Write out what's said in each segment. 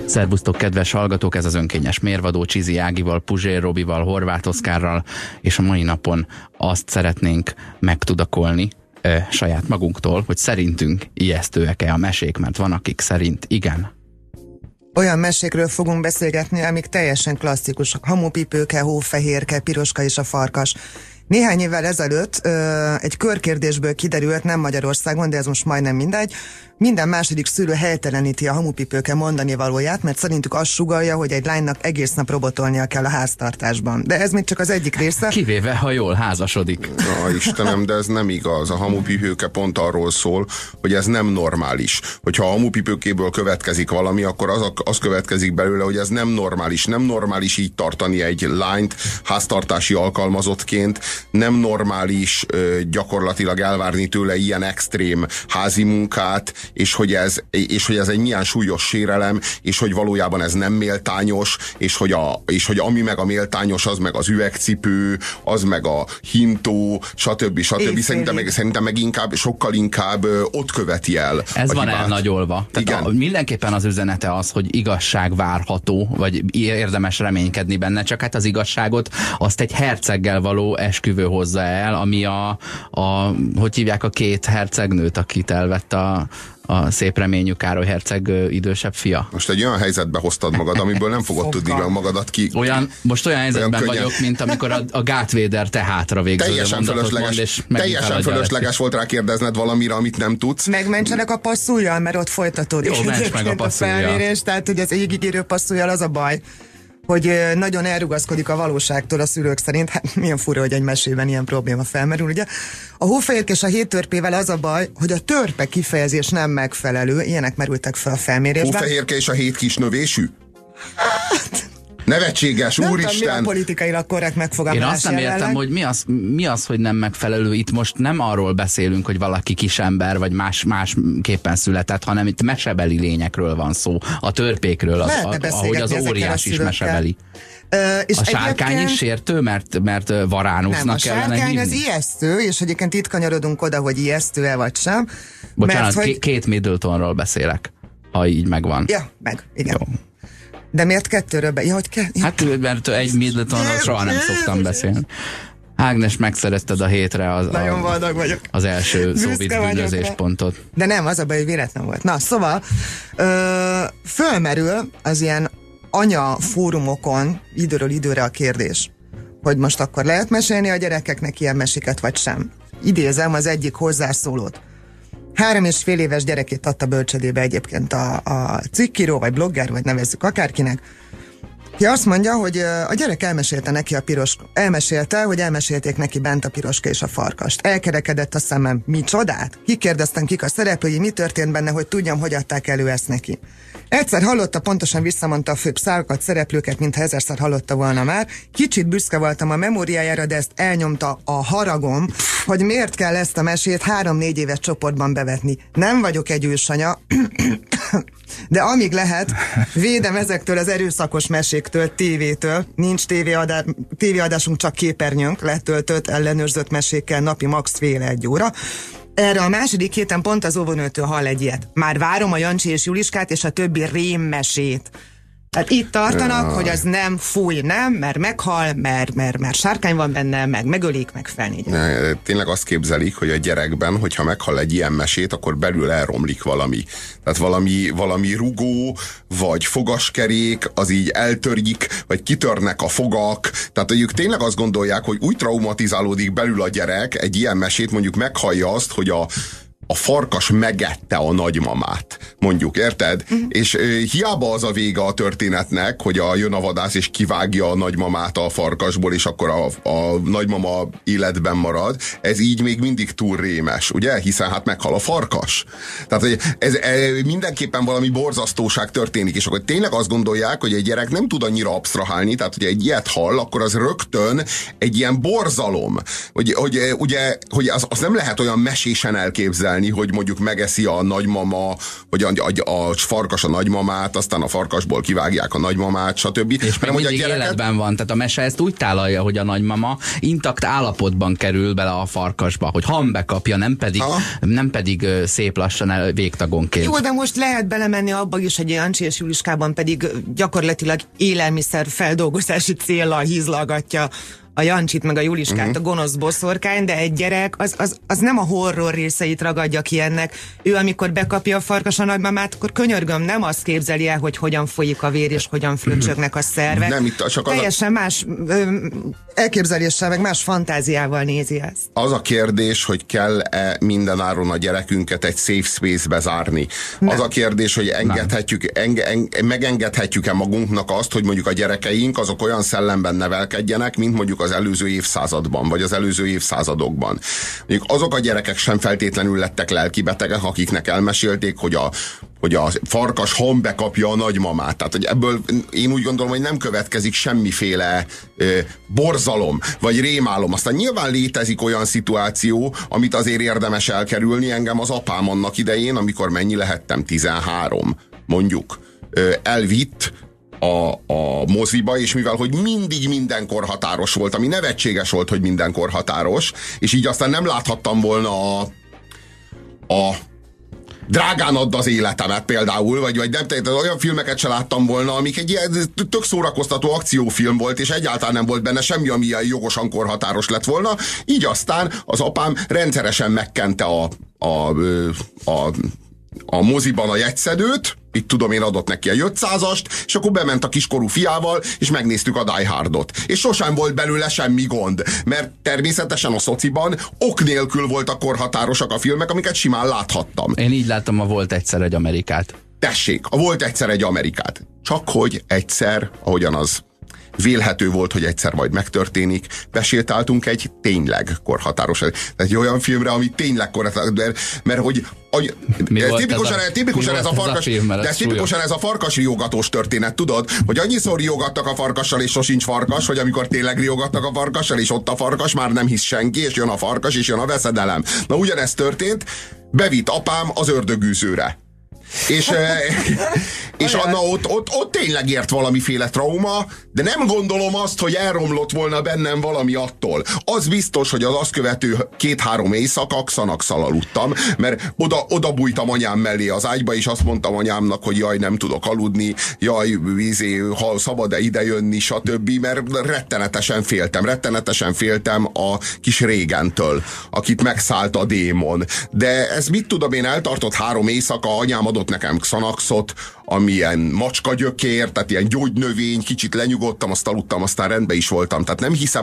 Szervusztok, kedves hallgatók, ez az önkényes mérvadó Csizi Ágival, Puzsér Robival, Horváth Oszkárral, és a mai napon azt szeretnénk megtudakolni saját magunktól, hogy szerintünk ijesztőek-e a mesék, mert van, akik szerint igen. Olyan mesékről fogunk beszélgetni, amik teljesen klasszikusak. Hamupipőke, Hófehérke, Piroska és a farkas. Néhány évvel ezelőtt egy körkérdésből kiderült, nem Magyarországon, de ez most majdnem mindegy, minden második szülő helyteleníti a hamupipőke mondani valóját, mert szerintük azt sugallja, hogy egy lánynak egész nap robotolnia kell a háztartásban. De ez még csak az egyik része. Kivéve, ha jól házasodik. Na, Istenem, de ez nem igaz. A hamupipőke pont arról szól, hogy ez nem normális. Hogyha a hamupipőkéből következik valami, akkor az következik belőle, hogy ez nem normális. Nem normális így tartani egy lányt háztartási alkalmazottként, nem normális gyakorlatilag elvárni tőle ilyen extrém házi munkát, és hogy ez egy milyen súlyos sérelem, és hogy valójában ez nem méltányos, és hogy ami meg a méltányos, az meg az üvegcipő, az meg a hintó, stb. Szerintem meg sokkal inkább ott követi el. Ez van elnagyolva. Tehát mindenképpen az üzenete az, hogy igazság várható, vagy érdemes reménykedni benne, csak hát az igazságot azt egy herceggel való esküvő hozza el, ami hogy hívják a két hercegnőt, akit elvett a szép reményű Károly herceg idősebb fia. Most egy olyan helyzetbe hoztad magad, amiből nem fogod tudni meg magadat ki. Most olyan helyzetben vagyok, mint amikor a Darth Vader te hátra végződő mondatot mond, és teljesen fölösleges volt rá kérdezned valamire, amit nem tudsz. Megmentsenek a passzújjal, mert ott folytatódik. Jó, ments meg a passzújjal. Tehát, hogy az égigérő passzújjal az a baj, hogy nagyon elrugaszkodik a valóságtól a szülők szerint. Hát milyen fura, hogy egy mesében ilyen probléma felmerül, ugye? A Hófehérke és a Héttörpével az a baj, hogy a törpe kifejezés nem megfelelő, ilyenek merültek fel a felmérésben. Hófehérke és a 7 kis növésű? Nevetséges, nem úristen! tudom, mi a politikailag korrekt megfogalmazás. Én azt nem értem, hogy mi az, hogy nem megfelelő. Itt most nem arról beszélünk, hogy valaki kisember, vagy másképpen született, hanem itt mesebeli lényekről van szó. A törpékről, ahogy az óriás is mesebeli. A sárkány is sértő, mert varánusnak kellene hívni? Nem, a sárkány az ijesztő, és egyébként itt kanyarodunk oda, hogy ijesztő-e vagy sem. Bocsánat, Kate Middletonról beszélek, ha így megvan. Ja, igen. Jó. De miért kettőről Hát, mert egy Middletonról soha nem szoktam beszélni. Ágnes, megszerezted a hétre nagyon boldog vagyok. Az első szóvic bűnözéspontot. De nem, az a baj, hogy véletlen volt. Na, szóval fölmerül az ilyen anya fórumokon időről időre a kérdés, hogy most akkor lehet mesélni a gyerekeknek ilyen meséket, vagy sem. Idézem az egyik hozzászólót. 3,5 éves gyerekét adta bölcsödébe egyébként a cikkíró, vagy blogger, vagy nevezzük akárkinek. Ki azt mondja, hogy a gyerek elmesélte neki hogy elmesélték neki bent a Piroska és a farkast. Elkerekedett a szemem. Mi csodát? Kikérdeztem, kik a szereplői, mi történt benne, hogy tudjam, hogy adták elő ezt neki. Egyszer hallotta, pontosan visszamondta a főbb szárokat, szereplőket, mintha 1000-szer hallotta volna már. Kicsit büszke voltam a memóriájára, de ezt elnyomta a haragom, hogy miért kell ezt a mesét 3-4 éves csoportban bevetni. Nem vagyok egy ősanya, de amíg lehet, védem ezektől az erőszakos meséktől, tévétől. Nincs tévéadásunk, csak képernyőnk, letöltött, ellenőrzött mesékkel napi max. Fél 1 óra. Erre a második héten pont az óvónőtől hall egy ilyet. Már várom a Jancsi és Juliskát és a többi rémmesét. Tehát itt tartanak, hogy az nem fúj, nem, mert meghal, mert sárkány van benne, megölik, meg felnégy. Tényleg azt képzelik, hogy a gyerekben, hogyha meghal egy ilyen mesét, akkor belül elromlik valami. Tehát valami rugó, vagy fogaskerék, az így eltörik, vagy kitörnek a fogak. Tehát ők tényleg azt gondolják, hogy úgy traumatizálódik belül a gyerek, egy ilyen mesét, mondjuk meghallja azt, hogy a farkas megette a nagymamát, mondjuk, érted? És hiába az a vége a történetnek, hogy jön a vadász és kivágja a nagymamát a farkasból, és akkor a nagymama életben marad, ez így még mindig túl rémes, ugye? Hiszen hát meghal a farkas. Tehát ez mindenképpen valami borzasztóság történik, és akkor tényleg azt gondolják, hogy egy gyerek nem tud annyira absztrahálni, tehát hogy egy ilyet hall, akkor az rögtön egy ilyen borzalom, hogy az nem lehet olyan mesésen elképzelni, elképzelni, hogy mondjuk megeszi a nagymama, hogy a farkas a nagymamát, aztán a farkasból kivágják a nagymamát, stb. És meg mindig életben van, tehát a mese ezt úgy tálalja, hogy a nagymama intakt állapotban kerül bele a farkasba, hogy hambekapja, nem pedig szép lassan végtagonként. Jó, de most lehet belemenni abba is, hogy Jancsi és Juliskában pedig gyakorlatilag élelmiszer feldolgozási céllal hízlalgatja a Jancsit meg a Juliskát, a gonosz boszorkány, de egy gyerek az nem a horror részeit ragadja ki ennek. Ő, amikor bekapja a farkas a nagymamát, akkor könyörgöm, nem azt képzeli el, hogy hogyan folyik a vér és hogyan fröccsögnek a szervek. Nem, itt csak teljesen más elképzeléssel, meg más fantáziával nézi ezt. Az a kérdés, hogy kell-e mindenáron a gyerekünket egy safe space-be zárni. Nem. Az a kérdés, hogy megengedhetjük-e magunknak azt, hogy mondjuk a gyerekeink azok olyan szellemben nevelkedjenek, mint mondjuk az előző évszázadban, vagy az előző évszázadokban. Mondjuk azok a gyerekek sem feltétlenül lettek lelkibetegek, akiknek elmesélték, hogy a farkas hambekapja a nagymamát. Tehát, hogy ebből én úgy gondolom, hogy nem következik semmiféle borzalom, vagy rémálom. Aztán nyilván létezik olyan szituáció, amit azért érdemes elkerülni. Engem az apám annak idején, amikor mennyi lehettem, 13, mondjuk, elvitt a moziba, és mivel, hogy mindig mindenkor határos volt, ami nevetséges volt, hogy mindenkor határos, és így aztán nem láthattam volna a Drágán add az életemet például, vagy nem, tehát olyan filmeket se láttam volna, amik egy ilyen tök szórakoztató akciófilm volt, és egyáltalán nem volt benne semmi, ami ilyen jogosan korhatáros lett volna. Így aztán az apám rendszeresen megkente a moziban a jegyszedőt, itt tudom én, adott neki egy 500-ast, és akkor bement a kiskorú fiával, és megnéztük a Die Hardot. És sosem volt belőle semmi gond, mert természetesen a szociban ok nélkül voltak korhatárosak a filmek, amiket simán láthattam. Én így láttam a Volt egyszer egy Amerikát. Tessék, a Volt egyszer egy Amerikát. Csak hogy egyszer, ahogyan az vélhető volt, hogy egyszer majd megtörténik, besétáltunk egy tényleg korhatáros. Tehát egy olyan filmre, ami tényleg korhatáros, mert hogy tipikusan ez a farkas, de tipikusan ez a farkas riogatós történet, tudod, hogy annyiszor riogattak a farkassal, és sosincs farkas, hogy amikor tényleg riogattak a farkassal, és ott a farkas, már nem hisz senki, és jön a farkas, és jön a veszedelem. Na ugyanezt történt, bevitt apám az ördögűzőre. És Anna ott tényleg ért valamiféle trauma, de nem gondolom azt, hogy elromlott volna bennem valami attól. Az biztos, hogy az azt követő 2-3 éjszaka Xanax-szal aludtam, mert oda bújtam anyám mellé az ágyba, és azt mondtam anyámnak, hogy jaj, nem tudok aludni, jaj, ha szabad-e idejönni, stb., mert rettenetesen féltem a kis Régentől, akit megszállt a démon. De ez mit tudom én, eltartott 3 éjszaka, anyám adott nekem Xanaxot, ami ilyen macskagyökér, tehát ilyen gyógynövény, kicsit lenyugodtam, azt aludtam, aztán rendben is voltam. Tehát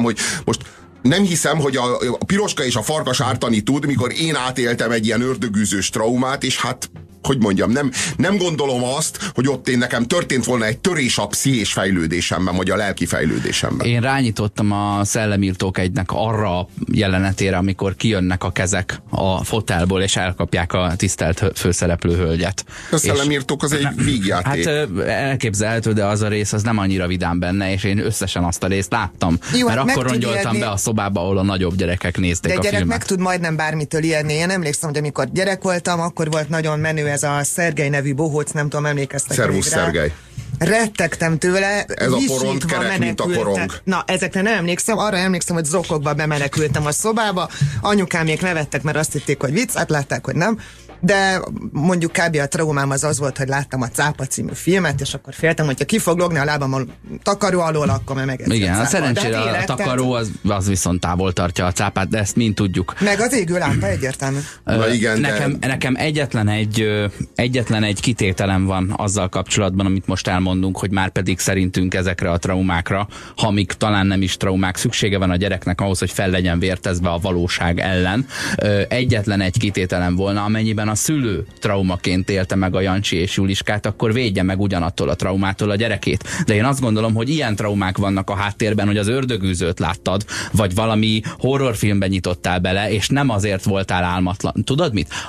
nem hiszem, hogy a piroska és a farkas ártani tud, mikor én átéltem egy ilyen ördögűzős traumát, és hát, hogy mondjam, nem gondolom azt, hogy ott nekem történt volna egy törés a pszichés fejlődésemben, vagy a lelki fejlődésemben. Én rányítottam a Szellemírtók egynek arra a jelenetére, amikor kijönnek a kezek a fotelból, és elkapják a tisztelt főszereplő hölgyet. A Szellemírtók az egy vígjáték. Hát elképzelhető, de az a rész az nem annyira vidám benne, és én összesen azt a részt láttam. Jó, mert akkor rongyoltam be a szobába, ahol a nagyobb gyerekek nézték a filmet. De gyerek meg tud majdnem bármitől ijedni. Én emlékszem, hogy amikor gyerek voltam, akkor volt nagyon menő ez a Szergej nevű bohóc, nem tudom, emlékeztek. Szervusz, Szergej. Rettegtem tőle. Ez a porond kerek, mint a korong. Na, ezekre nem emlékszem, arra emlékszem, hogy zokogva bemenekültem a szobába, anyukámék nevettek, mert azt hitték, hogy vicc, hát látták, hogy nem. De mondjuk kb. A traumám az volt, hogy láttam a Cápa című filmet, és akkor féltem, hogyha ki fog logni a lábam a takaró alól, akkor megeszi. Igen, a szerencsére a takaró az viszont távol tartja a cápát, de ezt mind tudjuk. Meg az égő lámpa egyértelmű. Igen, nekem egyetlen egy kitételem van azzal kapcsolatban, amit most elmondunk, hogy már pedig szerintünk ezekre a traumákra, ha még talán nem is traumák, szüksége van a gyereknek ahhoz, hogy fel legyen vértezve a valóság ellen. Egyetlen egy kitételem volna, amennyiben a szülő traumaként élte meg a Jancsi és Juliskát, akkor védje meg ugyanattól a traumától a gyerekét. De én azt gondolom, hogy ilyen traumák vannak a háttérben, hogy az ördögűzőt láttad, vagy valami horrorfilmben nyitottál bele, és nem azért voltál álmatlan. Tudod mit? A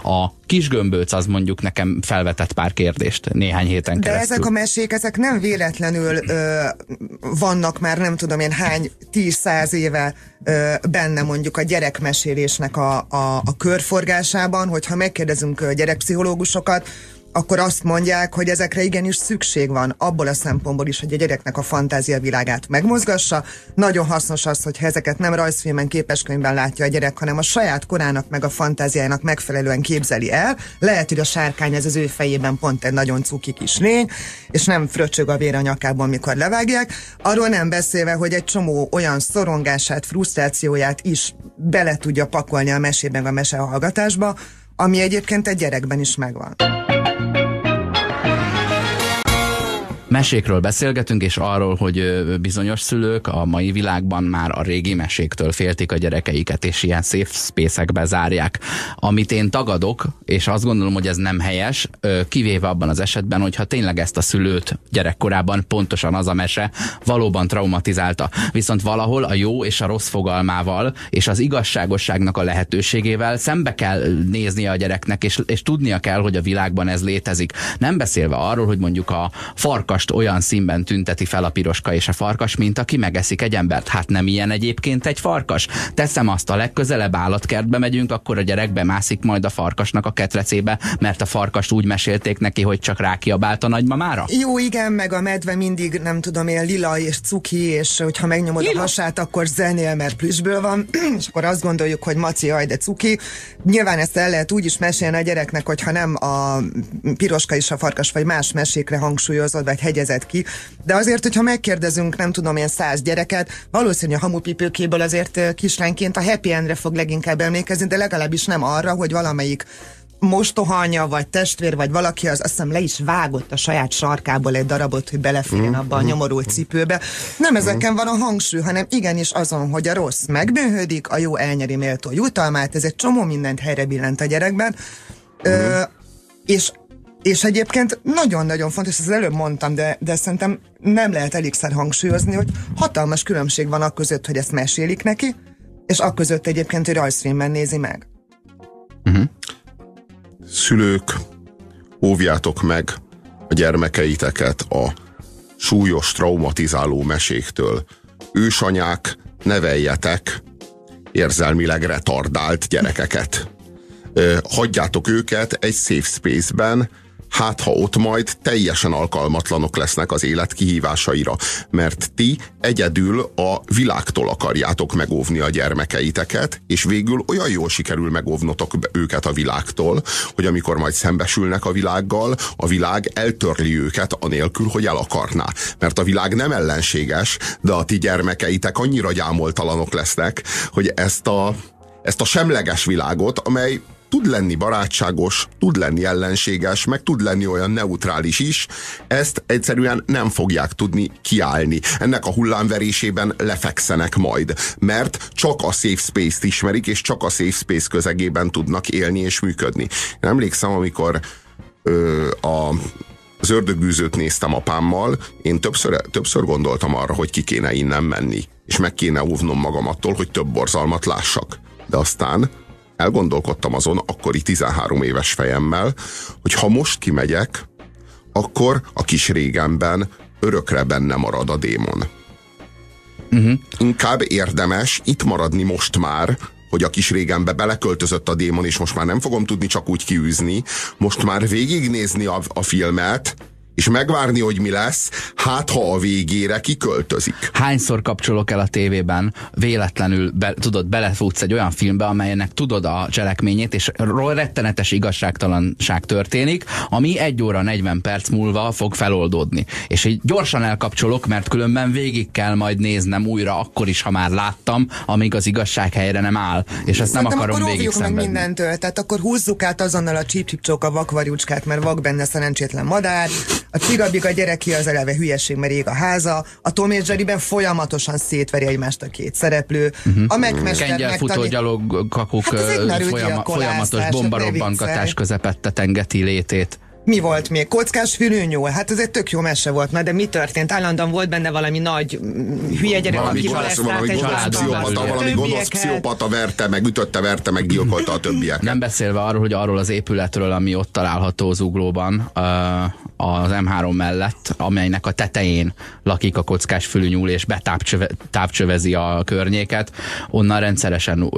Kis Gömböc az mondjuk nekem felvetett pár kérdést néhány héten keresztül. De ezek a mesék, ezek nem véletlenül vannak már nem tudom én hány 10-100 éve benne mondjuk a gyerekmesélésnek a körforgásában, hogyha megkérdezünk gyerekpszichológusokat, akkor azt mondják, hogy ezekre igenis szükség van abból a szempontból is, hogy a gyereknek a fantáziavilágát megmozgassa. Nagyon hasznos az, hogyha ezeket nem rajzfilmen, képeskönyvben látja a gyerek, hanem a saját korának meg a fantáziájának megfelelően képzeli el. Lehet, hogy a sárkány ez az ő fejében pont egy nagyon cuki kis lény, és nem fröcsög a vér a nyakában, mikor levágják. Arról nem beszélve, hogy egy csomó olyan szorongását, frusztrációját is bele tudja pakolni a mesében, a mesehallgatásba, ami egyébként egy gyerekben is megvan. Mesékről beszélgetünk, és arról, hogy bizonyos szülők a mai világban már a régi meséktől féltik a gyerekeiket, és ilyen safe space-ekbe zárják. Amit én tagadok, és azt gondolom, hogy ez nem helyes, kivéve abban az esetben, hogyha tényleg ezt a szülőt gyerekkorában pontosan az a mese valóban traumatizálta. Viszont valahol a jó és a rossz fogalmával, és az igazságosságnak a lehetőségével szembe kell néznie a gyereknek, és tudnia kell, hogy a világban ez létezik. Nem beszélve arról, hogy mondjuk a farkas olyan színben tünteti fel a piroska és a farkas, mint aki megeszik egy embert. Hát nem ilyen egyébként egy farkas. Teszem azt, a legközelebb állatkertbe megyünk, akkor a gyerek bemászik majd a farkasnak a ketrecébe, mert a farkast úgy mesélték neki, hogy csak rákiabált a nagymamára? Jó, igen, meg a medve mindig, nem tudom én, lila és cuki, és hogyha megnyomod a hasát, akkor zenél, mert plüssből van, és akkor azt gondoljuk, hogy maci, jaj, de cuki. Nyilván ezt el lehet úgy is mesélni a gyereknek, hogyha nem a piroska és a farkas, vagy más mesékre hangsúlyozod, vagy hegyezett ki, de azért, hogyha megkérdezünk, nem tudom én 100 gyereket, valószínűleg a Hamupipőkéből azért kislányként a happy endre fog leginkább emlékezni, de legalábbis nem arra, hogy valamelyik mostohanya, vagy testvér, vagy valaki azt hiszem le is vágott a saját sarkából egy darabot, hogy beleférjen abba a nyomorult cipőbe. Nem ezeken van a hangsúly, hanem igenis azon, hogy a rossz megbűnhődik, a jó elnyeri méltó jutalmát, ez egy csomó mindent helyre billent a gyerekben. És egyébként nagyon-nagyon fontos, ezt előbb mondtam, de szerintem nem lehet elégszer hangsúlyozni, hogy hatalmas különbség van akközött, hogy ezt mesélik neki, és akközött egyébként, hogy rajzfilmben nézi meg. Szülők, óvjátok meg a gyermekeiteket a súlyos, traumatizáló meséktől. Ősanyák, neveljetek érzelmileg retardált gyerekeket. Hagyjátok őket egy safe space-ben, hát ha ott majd teljesen alkalmatlanok lesznek az élet kihívásaira, mert ti egyedül a világtól akarjátok megóvni a gyermekeiteket, és végül olyan jól sikerül megóvnotok őket a világtól, hogy amikor majd szembesülnek a világgal, a világ eltörli őket anélkül, hogy el akarná. Mert a világ nem ellenséges, de a ti gyermekeitek annyira gyámoltalanok lesznek, hogy ezt a semleges világot, amely tud lenni barátságos, tud lenni ellenséges, meg tud lenni olyan neutrális is, ezt egyszerűen nem fogják tudni kiállni. Ennek a hullámverésében lefekszenek majd, mert csak a safe space-t ismerik, és csak a safe space közegében tudnak élni és működni. Én emlékszem, amikor az Ördögűzőt néztem apámmal, én többször gondoltam arra, hogy ki kéne innen menni, és meg kéne óvnom magam attól, hogy több borzalmat lássak. De aztán elgondolkodtam azon akkori 13 éves fejemmel, hogy ha most kimegyek, akkor a kis régemben örökre benne marad a démon. Inkább érdemes itt maradni most már, hogy a kis régembe beleköltözött a démon, és most már nem fogom tudni csak úgy kiűzni, most már végignézni a filmet, és megvárni, hogy mi lesz, hát ha a végére kiköltözik. Hányszor kapcsolok el a tévében, véletlenül belefutsz egy olyan filmbe, amelynek tudod a cselekményét, és rettenetes igazságtalanság történik, ami 1 óra 40 perc múlva fog feloldódni. És így gyorsan elkapcsolok, mert különben végig kell majd néznem újra, akkor is, ha már láttam, amíg az igazság helyre nem áll. És ezt nem akarom végig szenvedni. Meg mindentől, tehát akkor húzzuk át azonnal a csíp-csíp-csók a vakvarjúcskát, mert vak benne szerencsétlen madár. A Csigabiga gyereki az eleve hülyeség, mert ég a háza. A Tom és Jerryben folyamatosan szétveri egymást a két szereplő. A megmester kengyelfutó gyalogkakuk folyamatos bombarobbankatás közepette tengeti létét. Mi volt még? Kockás fülűnyúl. Hát ez egy tök jó mese volt, na de mi történt? Állandóan volt benne valami nagy hülye gyerek, valami aki gonosz pszichopata verte meg, gyilkolta a többieket. Nem beszélve arról az épületről, ami ott található Zuglóban, az M3 mellett, amelynek a tetején lakik a kockás fülűnyúl, és betávcsövezi a környéket, onnan rendszeresen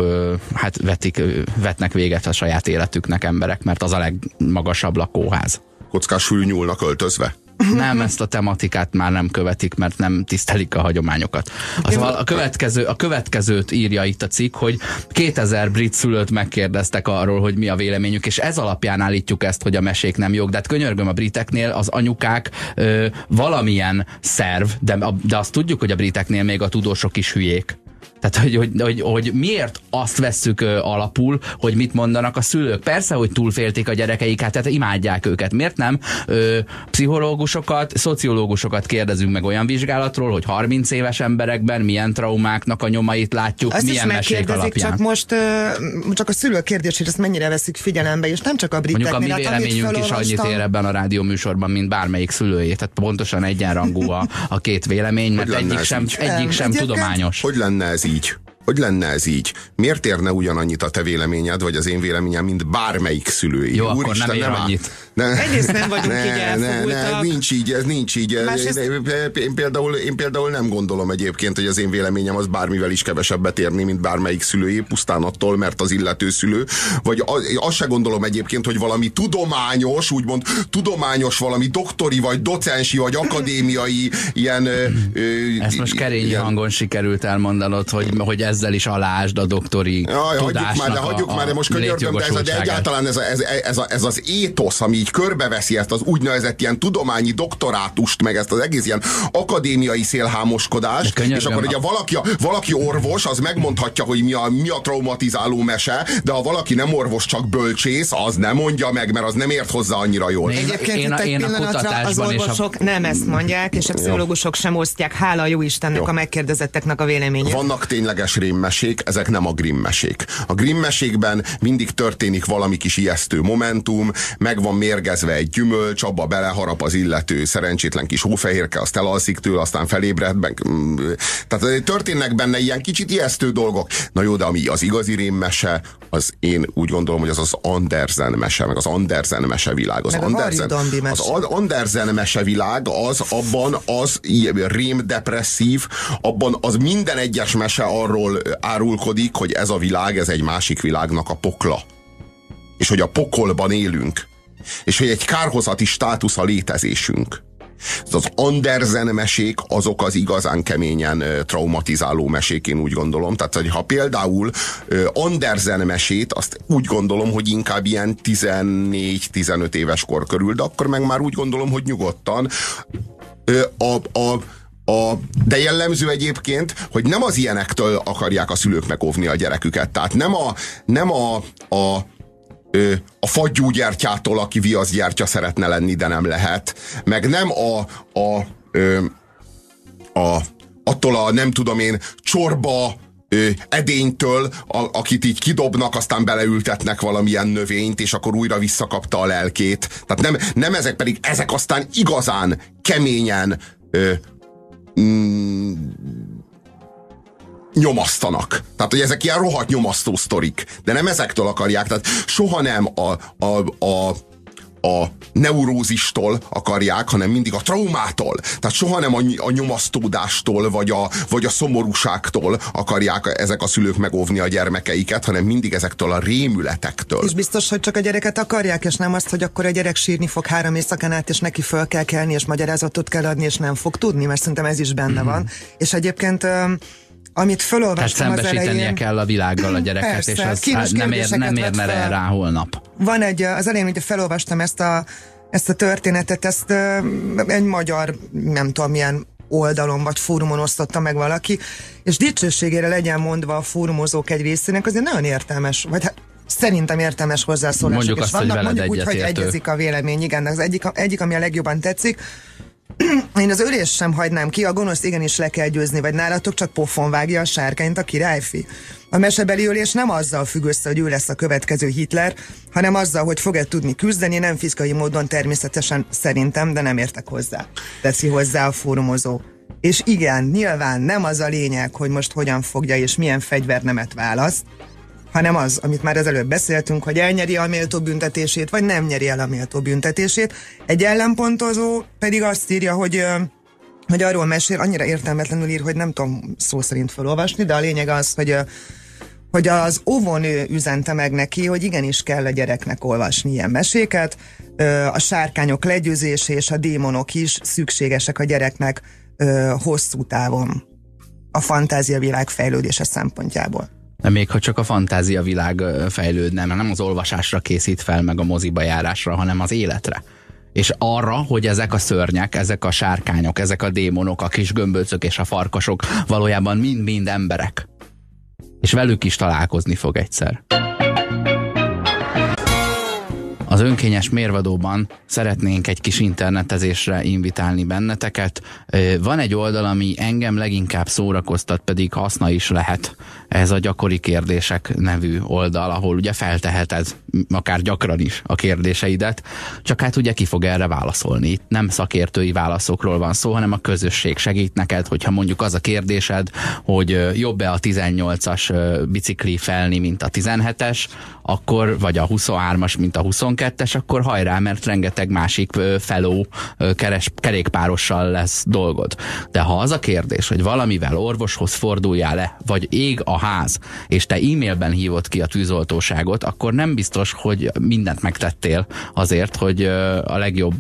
vetnek véget a saját életüknek emberek, mert az a legmagasabb lakóház. Kockás fülűnyúlnak öltözve? Nem, ezt a tematikát már nem követik, mert nem tisztelik a hagyományokat. Szóval a következőt írja itt a cikk, hogy 2000 brit szülőt megkérdeztek arról, hogy mi a véleményük, és ez alapján állítjuk ezt, hogy a mesék nem jók. De hát könyörgöm, a briteknél az anyukák valamilyen szerv, de azt tudjuk, hogy a briteknél még a tudósok is hülyék. Tehát, hogy miért azt vesszük alapul, hogy mit mondanak a szülők. Persze, hogy túlféltik a gyerekeiket, tehát imádják őket. Miért nem pszichológusokat, szociológusokat kérdezünk meg olyan vizsgálatról, hogy 30 éves emberekben milyen traumáknak a nyomait látjuk, azt milyen mesék alapján. Csak most csak a szülők kérdését, ezt mennyire veszik figyelembe, és nem csak a briteknél. Mondjuk a mi véleményünk is annyit ér ebben a rádióműsorban, mint bármelyik szülőjét. Tehát pontosan egyenrangú a két vélemény, mert egyik sem tudományos. Hogy lenne ez így? Hogy lenne ez így? Miért érne ugyanannyit a te véleményed, vagy az én véleményem, mint bármelyik szülői? Jó, akkor nem ér annyit. Egyrészt nem vagyunk így elfogultak. Nincs így. Én például nem gondolom egyébként, hogy az én véleményem az bármivel is kevesebbet érni, mint bármelyik szülői, pusztán attól, mert az illető szülő. Vagy azt se gondolom egyébként, hogy valami tudományos, úgymond tudományos, valami doktori, vagy docensi, vagy akadémiai ilyen... Ezt most kerényi hangon sikerült elmondanod, hogy ezzel is alásd a doktori tudásnak hagyjuk már, de most könyörgöm, de egyáltalán ez az étosz, ami így körbeveszi ezt az úgynevezett ilyen tudományi doktorátust, meg ezt az egész ilyen akadémiai szélhámoskodást, és akkor ugye valaki orvos, az megmondhatja, hogy mi a traumatizáló mese, de ha valaki nem orvos, csak bölcsész, az nem mondja meg, mert az nem ért hozzá annyira jól. Egyébként én a kutatásban az orvosok nem ezt mondják, és a pszichológusok sem osztják, hála a jó Istennek a megkérdezetteknek a véleményét. Vannak tényleges rémmesék, ezek nem a Grimm-mesék. A Grimm-mesékben mindig történik valami kis ijesztő momentum, meg van mérgezve egy gyümölcs, abba beleharap az illető szerencsétlen kis hófehérke, azt elalszik tőle, aztán felébred. Tehát történnek benne ilyen kicsit ijesztő dolgok. Na jó, de ami az igazi rémmese, az én úgy gondolom, hogy az Andersen mese, meg az Andersen mesevilág. Az Andersen mesevilág abban az rémdepresszív, abban az minden egyes mese arról árulkodik, hogy ez a világ, ez egy másik világnak a pokla. És hogy a pokolban élünk. És hogy egy kárhozati státusz a létezésünk. Az Andersen mesék, azok az igazán keményen traumatizáló mesék, én úgy gondolom. Tehát, hogy ha például Andersen mesét, azt úgy gondolom, hogy inkább ilyen 14-15 éves kor körül, de akkor meg már úgy gondolom, hogy nyugodtan de jellemző egyébként, hogy nem az ilyenektől akarják a szülők megóvni a gyereküket. Tehát nem a fagyúgyertyától, aki viaszgyertya szeretne lenni, de nem lehet. Meg nem attól a nem tudom én csorba edénytől, akit így kidobnak, aztán beleültetnek valamilyen növényt, és akkor újra visszakapta a lelkét. Tehát nem ezek, pedig ezek aztán igazán keményen nyomasztanak. Tehát, hogy ezek ilyen rohadt nyomasztó sztorik. De nem ezektől akarják. Tehát soha nem a neurózistól akarják, hanem mindig a traumától. Tehát soha nem a nyomasztódástól, vagy a szomorúságtól akarják ezek a szülők megóvni a gyermekeiket, hanem mindig ezektől a rémületektől. És biztos, hogy csak a gyereket akarják, és nem azt, hogy akkor a gyerek sírni fog 3 éjszakán át, és neki föl kell kelni, és magyarázatot kell adni, és nem fog tudni, mert szerintem ez is benne van. És egyébként amit felolvastam az elején... kell a világgal a gyereket, persze, és az nem érne rá holnap. Van az elején, hogy felolvastam ezt a történetet, ezt egy magyar, nem tudom milyen oldalon vagy fórumon osztotta meg valaki, és dicsőségére legyen mondva a fórumozók egy részének, azért nagyon értelmes, vagy hát szerintem értelmes hozzászólások. Mondjuk és azt, vannak, hogy mondjuk úgy, hogy egyezik a vélemény. Igen, az egyik, ami a legjobban tetszik, Én az ölést sem hagynám ki, a gonoszt igenis le kell győzni, vagy nálatok csak pofon vágja a sárkányt a királyfi. A mesebeli ölés nem azzal függ össze, hogy ő lesz a következő Hitler, hanem azzal, hogy fog-e tudni küzdeni, nem fizikai módon természetesen szerintem, de nem értek hozzá. Teszi hozzá a fórumozó. És igen, nyilván nem az a lényeg, hogy most hogyan fogja és milyen fegyvernemet választ, hanem az, amit már ezelőtt beszéltünk, hogy elnyeri a méltó büntetését, vagy nem nyeri el a méltó büntetését. Egy ellenpontozó pedig azt írja, hogy arról mesél, annyira értelmetlenül ír, hogy nem tudom szó szerint felolvasni, de a lényeg az, hogy az óvónő üzente meg neki, hogy igenis kell a gyereknek olvasni ilyen meséket, a sárkányok legyőzése és a démonok is szükségesek a gyereknek hosszú távon a fantáziavilág fejlődése szempontjából. De még ha csak a fantáziavilág fejlődne, mert nem az olvasásra készít fel, meg a moziba járásra, hanem az életre. És arra, hogy ezek a szörnyek, ezek a sárkányok, ezek a démonok, a kis gömböcök és a farkasok valójában mind-mind emberek. És velük is találkozni fog egyszer. Az önkényes mérvadóban szeretnénk egy kis internetezésre invitálni benneteket. Van egy oldal, ami engem leginkább szórakoztat, pedig haszna is lehet. Ez a Gyakori Kérdések nevű oldal, ahol ugye felteheted akár gyakran is a kérdéseidet, csak hát ugye ki fog erre válaszolni. Itt nem szakértői válaszokról van szó, hanem a közösség segít neked, hogyha mondjuk az a kérdésed, hogy jobb-e a 18-as bicikli felni, mint a 17-es, akkor, vagy a 23-as, mint a 22-es, akkor hajrá, mert rengeteg másik fellow kerékpárossal lesz dolgod. De ha az a kérdés, hogy valamivel orvoshoz forduljál le, vagy ég a ház, és te e-mailben hívod ki a tűzoltóságot, akkor nem biztos, hogy mindent megtettél azért, hogy a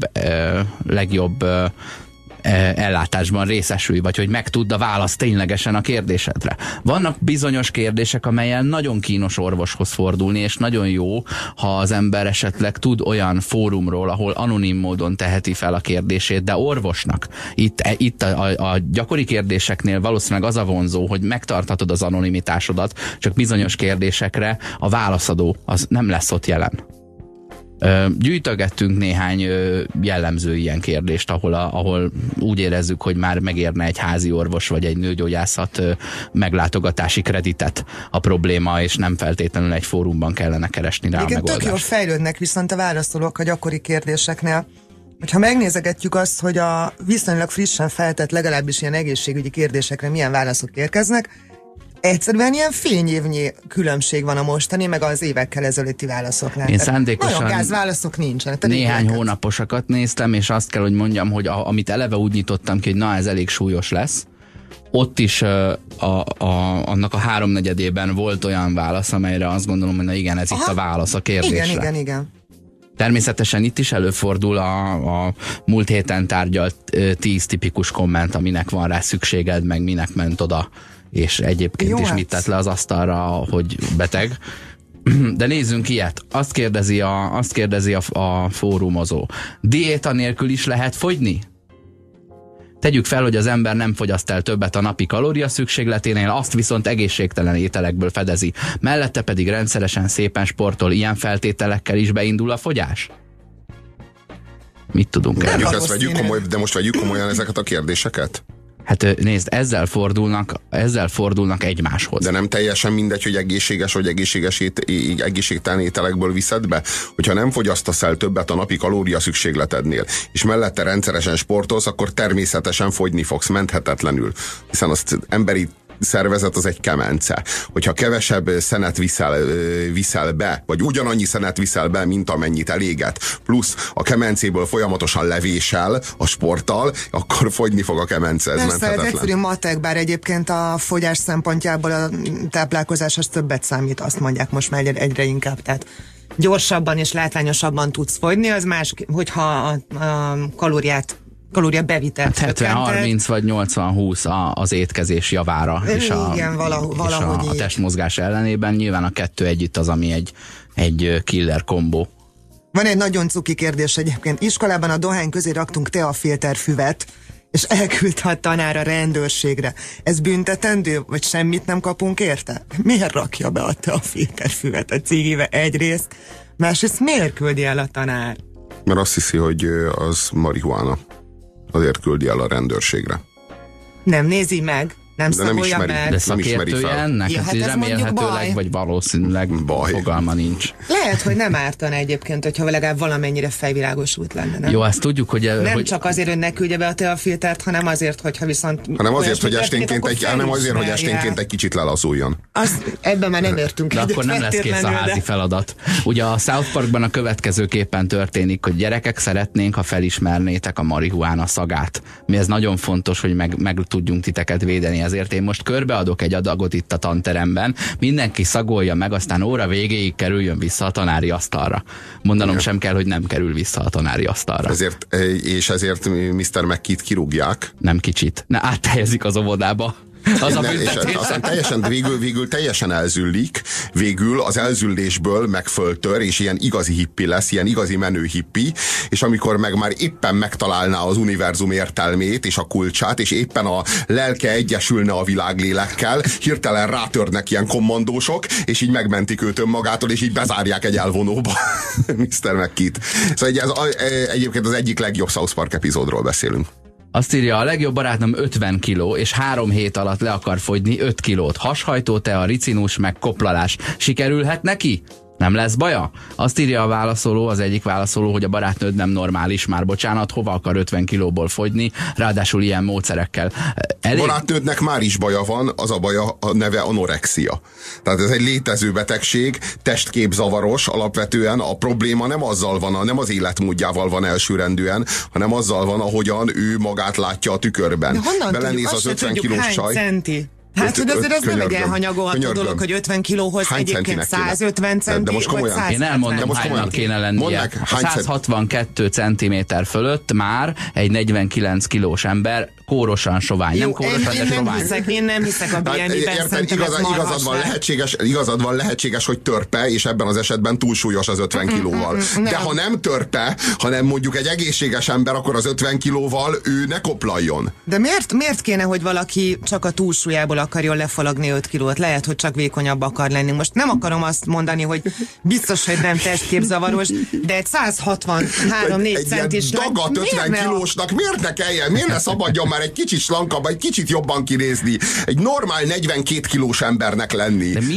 legjobb ellátásban részesülj, vagy hogy megtudd a választ ténylegesen a kérdésedre. Vannak bizonyos kérdések, amelyen nagyon kínos orvoshoz fordulni, és nagyon jó, ha az ember esetleg tud olyan fórumról, ahol anonim módon teheti fel a kérdését, de orvosnak. Itt a gyakori kérdéseknél valószínűleg az a vonzó, hogy megtarthatod az anonimitásodat, csak bizonyos kérdésekre a válaszadó az nem lesz ott jelen. Gyűjtögettünk néhány jellemző ilyen kérdést, ahol úgy érezzük, hogy már megérne egy házi orvos vagy egy nőgyógyászat meglátogatási kreditet a probléma, és nem feltétlenül egy fórumban kellene keresni rá a megoldást. Tök jól fejlődnek viszont a válaszolók a gyakori kérdéseknél. Ha megnézegetjük azt, hogy a viszonylag frissen feltett legalábbis ilyen egészségügyi kérdésekre milyen válaszok érkeznek, egyszerűen ilyen fényévnyi különbség van a mostani, meg az évekkel ezelőtti válaszoknál. Én szándékosan nagyon gázválaszok nincsenek. Néhány hónaposakat néztem, és azt kell, hogy mondjam, hogy amit eleve úgy nyitottam ki, hogy na, ez elég súlyos lesz, ott is annak a 3/4-ében volt olyan válasz, amelyre azt gondolom, hogy na igen, ez itt a válasz a kérdésre. Igen. Természetesen itt is előfordul a múlt héten tárgyalt 10 tipikus komment, aminek van rá szükséged, meg minek ment oda, és egyébként jó, is mit tett le az asztalra, hogy beteg. De nézzünk ilyet. Azt kérdezi a fórumozó. Diéta nélkül is lehet fogyni? Tegyük fel, hogy az ember nem fogyaszt el többet a napi kalória szükségleténél, azt viszont egészségtelen ételekből fedezi. Mellette pedig rendszeresen szépen sportol, ilyen feltételekkel is beindul a fogyás? Mit tudunk erről? De most vegyük komolyan ezeket a kérdéseket? Hát nézd, ezzel fordulnak egymáshoz. De nem teljesen mindegy, hogy egészséges vagy egészségtelen ételekből viszed be? Hogyha nem fogyasztasz el többet a napi kalória szükségletednél, és mellette rendszeresen sportolsz, akkor természetesen fogyni fogsz menthetetlenül. Hiszen az emberi szervezet az egy kemence. Hogyha kevesebb szenet viszel be, vagy ugyanannyi szenet viszel be, mint amennyit eléget, plusz a kemencéből folyamatosan levésel a sporttal, akkor fogyni fog a kemence, ez menthetetlen. Ez egyszerű matek, bár egyébként a fogyás szempontjából a táplálkozás az többet számít, azt mondják most már egyre inkább. Tehát gyorsabban és látványosabban tudsz fogyni, az más, hogyha a kalória bevitelt. Hát 70-30 vagy 80-20 az étkezés javára, és a testmozgás ellenében nyilván a kettő együtt az, ami egy killer kombó. Van egy nagyon cuki kérdés egyébként. Iskolában a dohány közé raktunk teafilterfüvet, és elküldte a tanár a rendőrségre. Ez büntetendő, vagy semmit nem kapunk érte? Miért rakja be a teafilterfüvet a cigibe egyrészt? Másrészt miért küldi el a tanár? Mert azt hiszi, hogy az marihuána. azért küldi el a rendőrségre. Nem nézi meg. Nem szagolja meg. De szakértője ennek? Ja, hát ez remélhetőleg, vagy valószínűleg fogalma nincs. Lehet, hogy nem ártana egyébként, hogyha legalább valamennyire felvilágosult lenne. Nem? Jó, ezt tudjuk, hogy... Nem csak azért, hogy ne küldje be a teafiltert, hanem azért, hogyha viszont... Hanem azért, hogy esténként egy kicsit lelazuljon. Ebben már nem értünk. De akkor nem lesz kész a házi feladat. Ugye a South Parkban a következőképpen történik, hogy gyerekek, szeretnénk, ha felismernétek a marihuána szagát. Mi ez nagyon fontos, hogy meg tudjunk titeket védeni. Ezért én most körbeadok egy adagot itt a tanteremben, mindenki szagolja meg, aztán óra végéig kerüljön vissza a tanári asztalra. Mondanom sem kell, hogy nem kerül vissza a tanári asztalra. Ezért Mr. McKee-t kirúgják. Nem kicsit. Áthelyezik az óvodába. Aztán végül teljesen elzüllik, végül az elzüllésből megföltör, és ilyen igazi hippi lesz, ilyen igazi menő hippi, és amikor meg már éppen megtalálná az univerzum értelmét és a kulcsát, és éppen a lelke egyesülne a világlélekkel, hirtelen rátörnek ilyen kommandósok, és így megmentik őt önmagától, és így bezárják egy elvonóba Mr. McKee-t. Szóval egyébként az egyik legjobb South Park epizódról beszélünk. Azt írja, a legjobb barátnőm 50 kiló, és 3 hét alatt le akar fogyni 5 kilót. Hashajtó, tea, ricinus, meg koplalás. Sikerülhet neki? Nem lesz baja? Azt írja a válaszoló, az egyik válaszoló, hogy a barátnőd nem normális, már bocsánat, hova akar 50 kilóból fogyni, ráadásul ilyen módszerekkel. Barátnődnek már is baja van, az a baja, a neve anorexia. Tehát ez egy létező betegség, testképzavaros alapvetően, a probléma nem azzal van, nem az életmódjával van elsőrendűen, hanem azzal van, ahogyan ő magát látja a tükörben. De honnan belenéz tudjuk, az 50 kilós csaj. Centi? Hát, hogy azért ez nem egy elhanyagolható dolog, hogy 50 kilóhoz egyébként 150 centi, de most komolyan, vagy 170. Én elmondom, hánynak kéne lennie. 162 centiméter fölött már egy 49 kilós ember kórosan sovány. Jó, nem kórosan, de sovány. Én nem hiszek a BMI-ben, szerintem ez igazad van, lehetséges, hogy törpe, és ebben az esetben túlsúlyos az 50 kilóval. De ha nem törpe, hanem mondjuk egy egészséges ember, akkor az 50 kilóval ő ne koplaljon. De miért kéne, hogy valaki csak a túlsúlyából akarjon lefalagni 5 kilót? Lehet, hogy csak vékonyabb akar lenni. Most nem akarom azt mondani, hogy biztos, hogy nem testképzavaros, de egy 163-4 centis... Egy dagat 50 kilósnak miért ne kelljen? Miért ne szabadjon már egy kicsit slankabb, egy kicsit jobban kinézni? Egy normál 42 kilós embernek lenni. De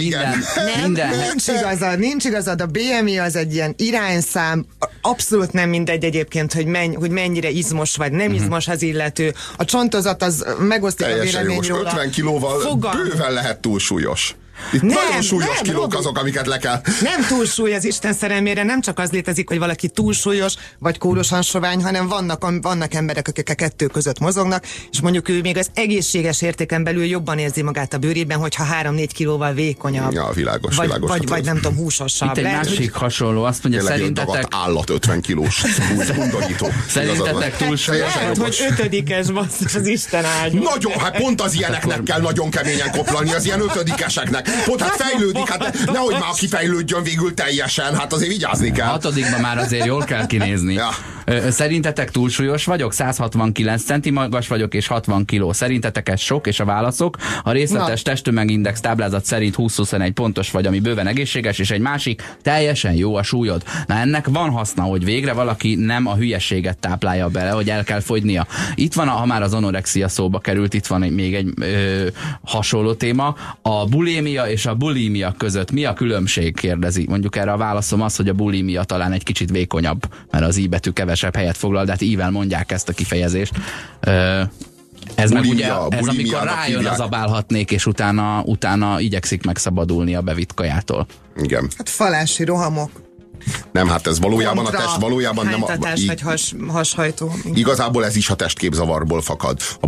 nincs igazad. A BMI az egy ilyen irányszám. Abszolút nem mindegy egyébként, hogy mennyire izmos vagy nem izmos az illető. A csontozat az megosztik a vélemény róla. 50 kilóval bőven lehet túlsúlyos. Itt nagyon súlyos kilók azok, amiket le kell. Nem túlsúly az Isten szerelmére, nem csak az létezik, hogy valaki túlsúlyos, vagy kórosan sovány, hanem vannak emberek, akik a kettő között mozognak, és mondjuk ő még az egészséges értéken belül jobban érzi magát a bőrében, hogyha 3-4 kilóval vékonyabb. Ja, világos. Vagy nem tudom, húsosabb. Itt egy másik hasonló, azt mondja, szerintetek... állat 50 kilós. Szerintetek túlsúlyos? Lehet, hogy 5-es basszus az Isten áldja. Nagyon, hát pont az ilyeneknek kell nagyon keményen koplalni, az ilyen 5-eseknek. Pont hát fejlődik, hát nehogy már kifejlődjön végül teljesen, hát azért vigyázni kell. 6-ban már azért jól kell kinézni. Ja. Szerintetek túlsúlyos vagyok? 169 centi magas vagyok és 60 kiló. Szerintetek ez sok? És a válaszok? A részletes testtömegindex táblázat szerint 20-21 pontos vagy, ami bőven egészséges, és egy másik, teljesen jó a súlyod. Na ennek van haszna, hogy végre valaki nem a hülyességet táplálja bele, hogy el kell fogynia. Itt van, ha már az anorexia szóba került, itt van még egy hasonló téma. A bulimia és a bulímia között mi a különbség, kérdezi. Mondjuk erre a válaszom az, hogy a bulímia talán egy kicsit vékonyabb, mert az i betű kevesebb helyet foglal, de hát ível mondják ezt a kifejezést. Ez meg ugye, ez amikor rájön az abálhatnék, és utána igyekszik megszabadulni a bevitt kajától. Igen. Hát falási rohamok. Nem, hát ez valójában a test, valójában nem a... vagy hashajtó. Igazából ez is a testképzavarból fakad. A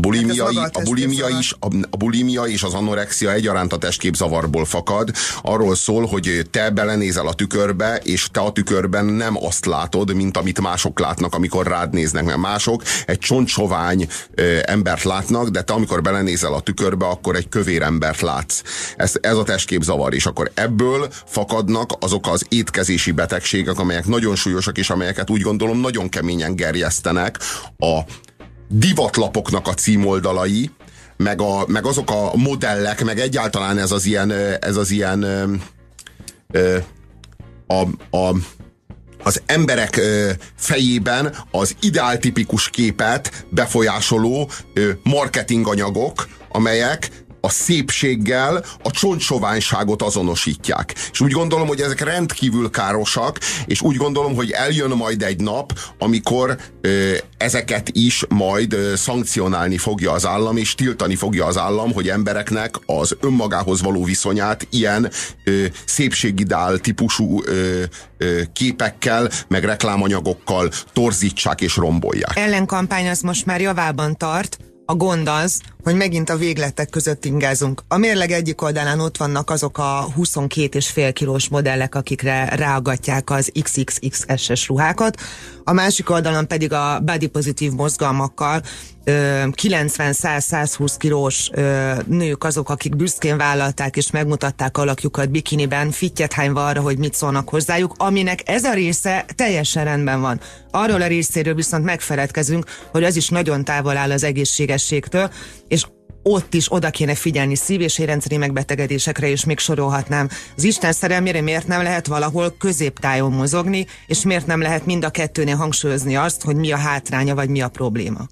bulimia és az anorexia egyaránt a testképzavarból fakad. Arról szól, hogy te belenézel a tükörbe, és te a tükörben nem azt látod, mint amit mások látnak, amikor rád néznek, mert mások egy csontsovány embert látnak, de te amikor belenézel a tükörbe, akkor egy kövér embert látsz. Ez a testképzavar, és akkor ebből fakadnak azok az étkezési betegségek, amelyek nagyon súlyosak, és amelyeket úgy gondolom nagyon keményen gerjesztenek a divatlapoknak a címoldalai, meg azok a modellek, meg egyáltalán ez az ilyen az emberek fejében az ideáltipikus képet befolyásoló marketinganyagok, amelyek a szépséggel a csontsoványságot azonosítják. És úgy gondolom, hogy ezek rendkívül károsak, és úgy gondolom, hogy eljön majd egy nap, amikor ezeket is majd szankcionálni fogja az állam, és tiltani fogja az állam, hogy embereknek az önmagához való viszonyát ilyen szépségideál típusú képekkel, meg reklámanyagokkal torzítsák és rombolják. Ellenkampány az most már javában tart. A gond az, hogy megint a végletek között ingázunk. A mérleg egyik oldalán ott vannak azok a 22,5 kilós modellek, akikre ráaggatják az XXXS-es ruhákat, a másik oldalon pedig a body pozitív mozgalmakkal 90-100-120 kilós nők azok, akik büszkén vállalták és megmutatták alakjukat bikiniben, fittyet hányva arra, hogy mit szólnak hozzájuk, aminek ez a része teljesen rendben van. Arról a részéről viszont megfeledkezünk, hogy az is nagyon távol áll az egészségességtől, és ott is oda kéne figyelni szív- és érrendszeri megbetegedésekre, és még sorolhatnám. Az Isten szerelmére miért nem lehet valahol középtájon mozogni, és miért nem lehet mind a kettőnél hangsúlyozni azt, hogy mi a hátránya, vagy mi a probléma?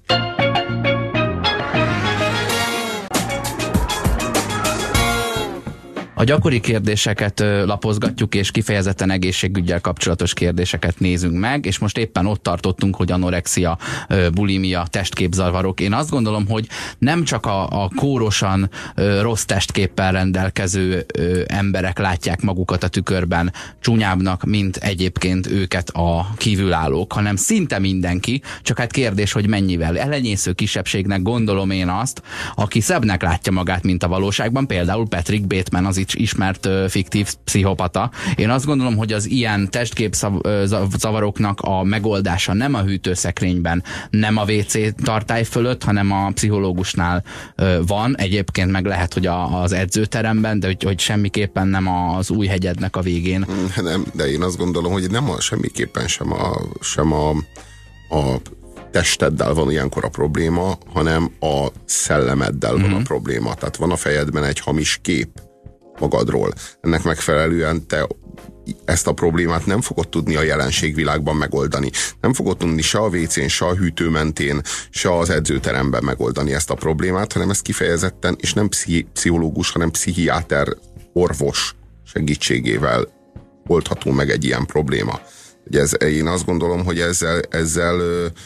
A gyakori kérdéseket lapozgatjuk, és kifejezetten egészségüggyel kapcsolatos kérdéseket nézünk meg, és most éppen ott tartottunk, hogy anorexia, bulimia, testképzavarok. Én azt gondolom, hogy nem csak a kórosan rossz testképpel rendelkező emberek látják magukat a tükörben csúnyábbnak, mint egyébként őket a kívülállók, hanem szinte mindenki, csak hát kérdés, hogy mennyivel. Elenyésző kisebbségnek gondolom én azt, aki szebbnek látja magát, mint a valóságban, például Patrick Bateman, az ismert fiktív pszichopata. Én azt gondolom, hogy az ilyen testképzavaroknak a megoldása nem a hűtőszekrényben, nem a WC tartály fölött, hanem a pszichológusnál van. Egyébként meg lehet, hogy az edzőteremben, de hogy semmiképpen nem az Újhegyednek a végén. Nem, de én azt gondolom, hogy nem semmiképpen sem a testeddel van ilyenkor a probléma, hanem a szellemeddel van a probléma. Tehát van a fejedben egy hamis kép magadról. Ennek megfelelően te ezt a problémát nem fogod tudni a jelenségvilágban megoldani. Nem fogod tudni se a WC-n, se a hűtő mentén, se az edzőteremben megoldani ezt a problémát, hanem ez kifejezetten, és nem pszichológus, hanem pszichiáter, orvos segítségével oldható meg egy ilyen probléma. Én azt gondolom, hogy ezzel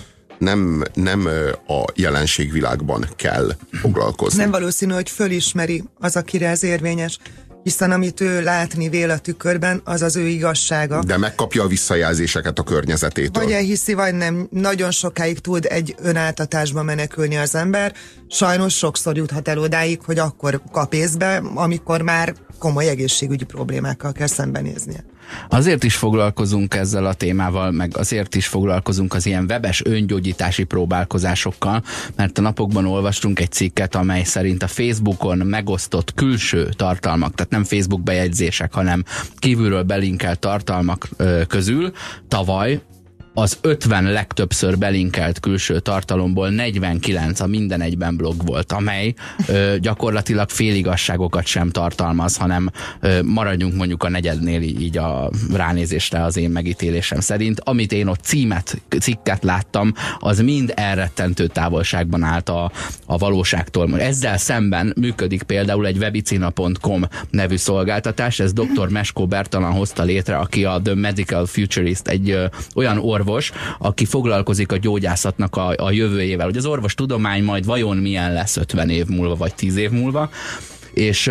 nem a jelenségvilágban kell foglalkozni. Nem valószínű, hogy fölismeri az, akire ez érvényes, hiszen amit ő látni vél a tükörben, az az ő igazsága. De megkapja a visszajelzéseket a környezetétől. Vagy elhiszi, vagy nem. Nagyon sokáig tud egy önáltatásba menekülni az ember. Sajnos sokszor juthat el odáig, hogy akkor kap észbe, amikor már komoly egészségügyi problémákkal kell szembenéznie. Azért is foglalkozunk ezzel a témával, meg azért is foglalkozunk az ilyen webes öngyógyítási próbálkozásokkal, mert a napokban olvastunk egy cikket, amely szerint a Facebookon megosztott külső tartalmak, tehát nem Facebook bejegyzések, hanem kívülről belinkelt tartalmak közül tavaly az 50 legtöbbször belinkelt külső tartalomból 49 a Minden Egyben blog volt, amely gyakorlatilag féligasságokat sem tartalmaz, hanem maradjunk mondjuk a negyednél így a ránézésre az én megítélésem szerint. Amit én ott cikket láttam, az mind elrettentő távolságban állt a valóságtól. Ezzel szemben működik például egy webicina.com nevű szolgáltatás, ez dr. Meskó Bertalan hozta létre, aki a The Medical Futurist, egy olyan orvos, aki foglalkozik a gyógyászatnak a jövőjével, hogy az orvostudomány majd vajon milyen lesz 50 év múlva, vagy 10 év múlva, és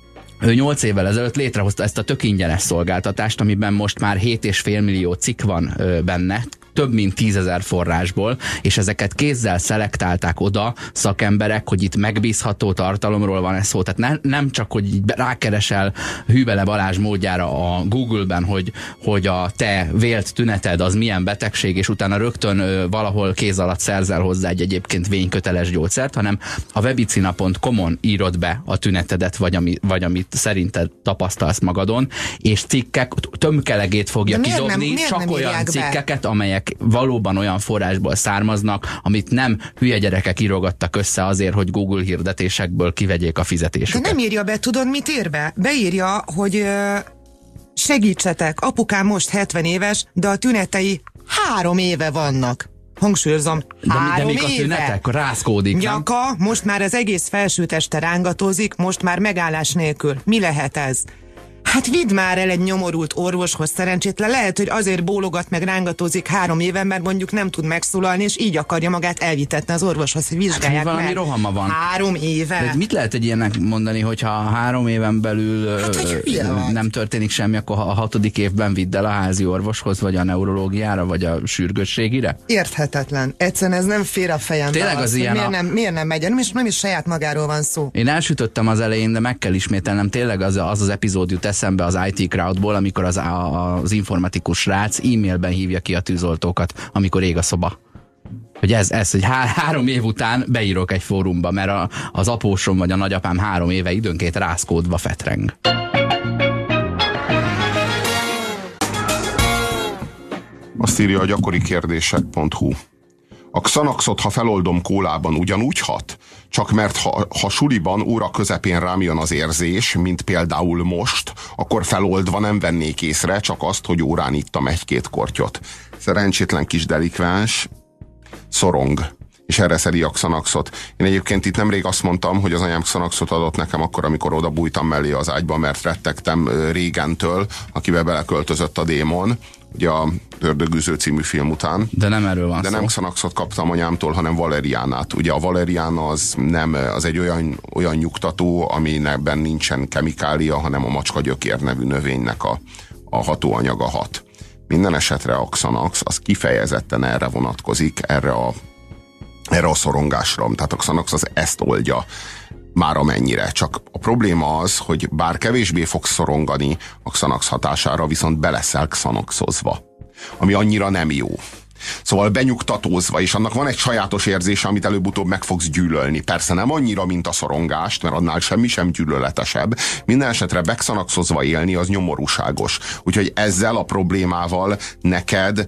ő 8 évvel ezelőtt létrehozta ezt a tök ingyenes szolgáltatást, amiben most már 7,5 millió cikk van benne, több mint 10 000 forrásból, és ezeket kézzel szelektálták oda szakemberek, hogy itt megbízható tartalomról van ez szó. Tehát nem csak, hogy rákeresel Hűbele Balázs módjára a Google-ben, hogy a te vélt tüneted az milyen betegség, és utána rögtön valahol kéz alatt szerzel hozzá egy egyébként vényköteles gyógyszert, hanem a webicina.com-on írod be a tünetedet, vagy amit szerinted tapasztalsz magadon, és cikkek tömkelegét fogja kidobni, csak olyan cikkeket, amelyek valóban olyan forrásból származnak, amit nem hülye gyerekek írogattak össze azért, hogy Google hirdetésekből kivegyék a fizetésüket. De nem írja be, tudod, mit ír be? Beírja, hogy segítsetek, apukám most 70 éves, de a tünetei 3 éve vannak. Hangsúlyozom, 3 mik a tünetek? Rázkódik, nyaka, most már az egész felsőteste rángatózik, most már megállás nélkül. Mi lehet ez? Hát vidd már el egy nyomorult orvoshoz, szerencsétlen. Lehet, hogy azért bólogat meg rángatózik 3 éven, mert mondjuk nem tud megszólalni, és így akarja magát elvitetni az orvoshoz, hogy vizsgálják valami meg. rohama van. 3 éve. De mit lehet egy ilyennek mondani, hogyha 3 éven belül nem történik semmi, akkor a 6. évben vidd el a házi orvoshoz, vagy a neurológiára, vagy a sürgősségire? Érthetetlen. Egyszerűen ez nem fér a fejembe. Tényleg az ilyen miért nem megy? Nem is saját magáról van szó. Én elsütöttem az elején, de meg kell ismételnem. Tényleg az epizód jut eszembe az IT Crowdból, amikor az informatikus srác e-mailben hívja ki a tűzoltókat, amikor ég a szoba. Hogy hogy 3 év után beírok egy fórumba, mert az apósom vagy a nagyapám 3 éve időnként rázkódva fetreng. Azt írja a gyakorikérdések.hu. A Xanaxot, ha feloldom kólában, ugyanúgy hat? Csak mert ha suliban óra közepén rám jön az érzés, mint például most, akkor feloldva nem vennék észre, csak azt, hogy órán ittam 1-2 kortyot. Szerencsétlen kis delikváns szorong, és erre szedi a Xanaxot. Én egyébként itt nemrég azt mondtam, hogy az anyám Xanaxot adott nekem akkor, amikor oda bújtam mellé az ágyba, mert rettegtem Régentől, akivel beleköltözött a démon, ugye a Ördögűző című film után. De nem erről van szó. Nem Xanaxot kaptam anyámtól, hanem valeriánát. Ugye a valeriána az egy olyan nyugtató, aminekben nincsen kemikália, hanem a macskagyökér nevű növénynek a hatóanyaga hat. Minden esetre a Xanax az kifejezetten erre vonatkozik, erre a szorongásra. Tehát a Xanax az ezt oldja már amennyire. Csak a probléma az, hogy bár kevésbé fogsz szorongani a Xanax hatására, viszont be leszel Xanaxozva, ami annyira nem jó. Szóval benyugtatózva, és annak van egy sajátos érzése, amit előbb-utóbb meg fogsz gyűlölni. Persze nem annyira, mint a szorongást, mert annál semmi sem gyűlöletesebb. Minden esetre Xanaxozva élni az nyomorúságos. Úgyhogy ezzel a problémával neked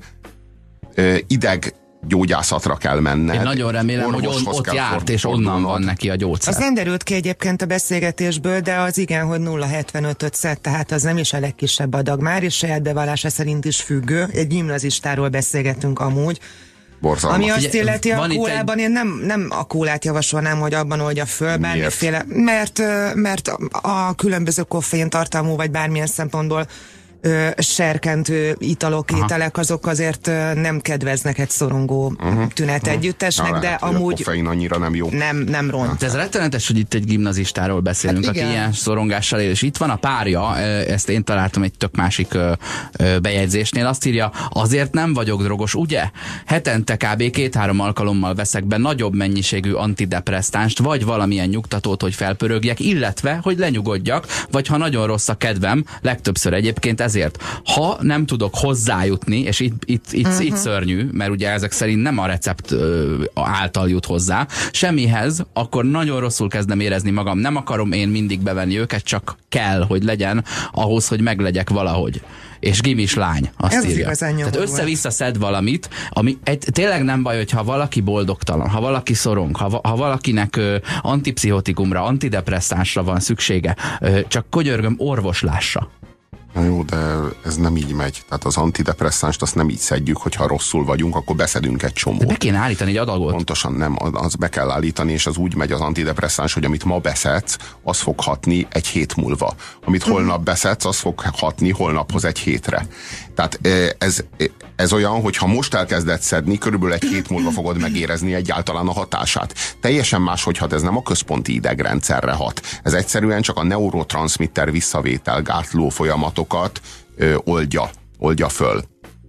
ideg gyógyászatra kell menned. Én nagyon remélem, hogy ott járt, és onnan van neki a gyógyszer. Az nem derült ki egyébként a beszélgetésből, de az igen, hogy 0,75-öt szed, tehát az nem is a legkisebb adag már, és saját bevallása szerint is függő. Egy gimnazistáról beszélgetünk amúgy. Borzalmas. Ami azt illeti a kólában, én nem a kólát javasolnám, hogy abban oldja föl bármiféle, mert a különböző koffein tartalmú, vagy bármilyen szempontból serkentő italok, ételek, azok azért nem kedveznek egy szorongó tünet együttesnek, de amúgy a koffein annyira nem jó. Nem ront. De ez rettenetes, hogy itt egy gimnazistáról beszélünk, aki ilyen szorongással él, és itt van a párja, ezt én találtam egy tök másik bejegyzésnél, azt írja, azért nem vagyok drogos, ugye? Hetente kb. 2-3 alkalommal veszek be nagyobb mennyiségű antidepresszánst, vagy valamilyen nyugtatót, hogy felpörögjek, illetve, hogy lenyugodjak, vagy ha nagyon rossz a kedvem, legtöbbször egyébként ezért. Ha nem tudok hozzájutni, és itt szörnyű, mert ugye ezek szerint nem a recept által jut hozzá, semmihez, akkor nagyon rosszul kezdem érezni magam. Nem akarom én mindig bevenni őket, csak kell, hogy legyen ahhoz, hogy meglegyek valahogy. És gimis lány, azt írja. Tehát össze-vissza szed valamit, ami tényleg nem baj, hogyha valaki boldogtalan, ha valaki szorong, ha valakinek antipszichotikumra, antidepresszánsra van szüksége, csak könyörgöm, orvoslássa. Na jó, de ez nem így megy. Tehát az antidepresszánst azt nem így szedjük, hogyha rosszul vagyunk, akkor beszedünk egy csomót. De be kéne állítani egy adagot. Pontosan nem, az be kell állítani, és az úgy megy az antidepresszáns, hogy amit ma beszedsz, az fog hatni egy hét múlva. Amit holnap beszedsz, az fog hatni holnaphoz egy hétre. Tehát ez olyan, hogy ha most elkezded szedni, körülbelül egy hét múlva fogod megérezni egyáltalán a hatását. Teljesen máshogy hat, ez nem a központi idegrendszerre hat. Ez egyszerűen csak a neurotranszmitter visszavétel gátló folyamatokat oldja föl.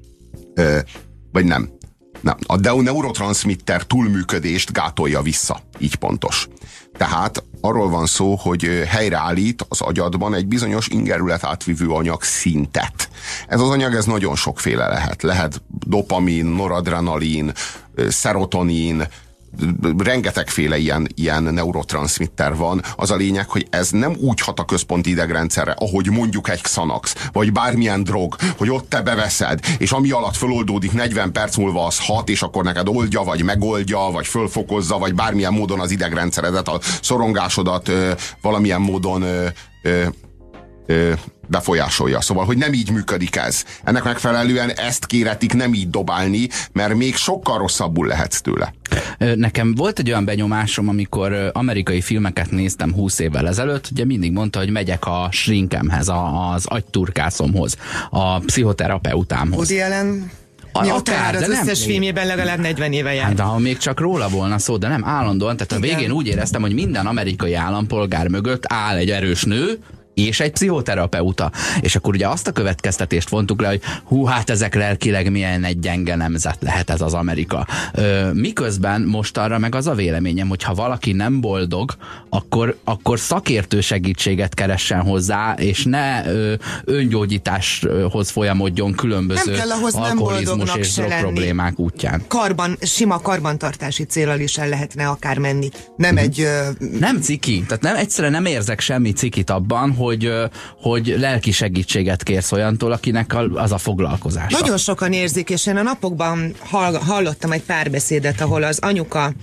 Vagy nem. A neurotranszmitter túlműködést gátolja vissza. Így pontos. Tehát arról van szó, hogy helyreállít az agyadban egy bizonyos ingerület átvívő anyag szintet. Ez az anyag, ez nagyon sokféle lehet. Lehet dopamin, noradrenalin, szerotonin, rengetegféle ilyen neurotranszmitter van. Az a lényeg, hogy ez nem úgy hat a központi idegrendszerre, ahogy mondjuk egy Xanax, vagy bármilyen drog, hogy ott te beveszed, és ami alatt föloldódik 40 perc múlva az hat, és akkor neked oldja, vagy megoldja, vagy fölfokozza, vagy bármilyen módon az idegrendszeredet, a szorongásodat valamilyen módon befolyásolja. Szóval, hogy nem így működik ez. Ennek megfelelően ezt kéretik nem így dobálni, mert még sokkal rosszabbul lehetsz tőle. Nekem volt egy olyan benyomásom, amikor amerikai filmeket néztem 20 évvel ezelőtt, ugye mindig mondta, hogy megyek a shrinkemhez, az agyturkászomhoz, a pszichoterapeutámhoz. Woody Allen akár, az összes filmjében legalább 40 éve jár. De ha még csak róla volna szó, de nem állandóan, tehát a végén úgy éreztem, hogy minden amerikai állampolgár mögött áll egy erős nő, és egy pszichoterapeuta. És akkor ugye azt a következtetést vontuk le, hogy hát ezek lelkileg milyen egy gyenge nemzet lehet ez az Amerika. Miközben most arra meg az a véleményem, hogy ha valaki nem boldog, akkor szakértő segítséget keressen hozzá, és ne öngyógyításhoz folyamodjon különböző alkoholizmus és drog problémák útján. Sima karbantartási céllal is el lehetne akár menni. Nem ciki. Tehát egyszerűen nem érzek semmi cikit abban, hogy lelki segítséget kérsz olyantól, akinek az a foglalkozása. Nagyon sokan érzik, és én a napokban hallottam egy párbeszédet, ahol az anyuka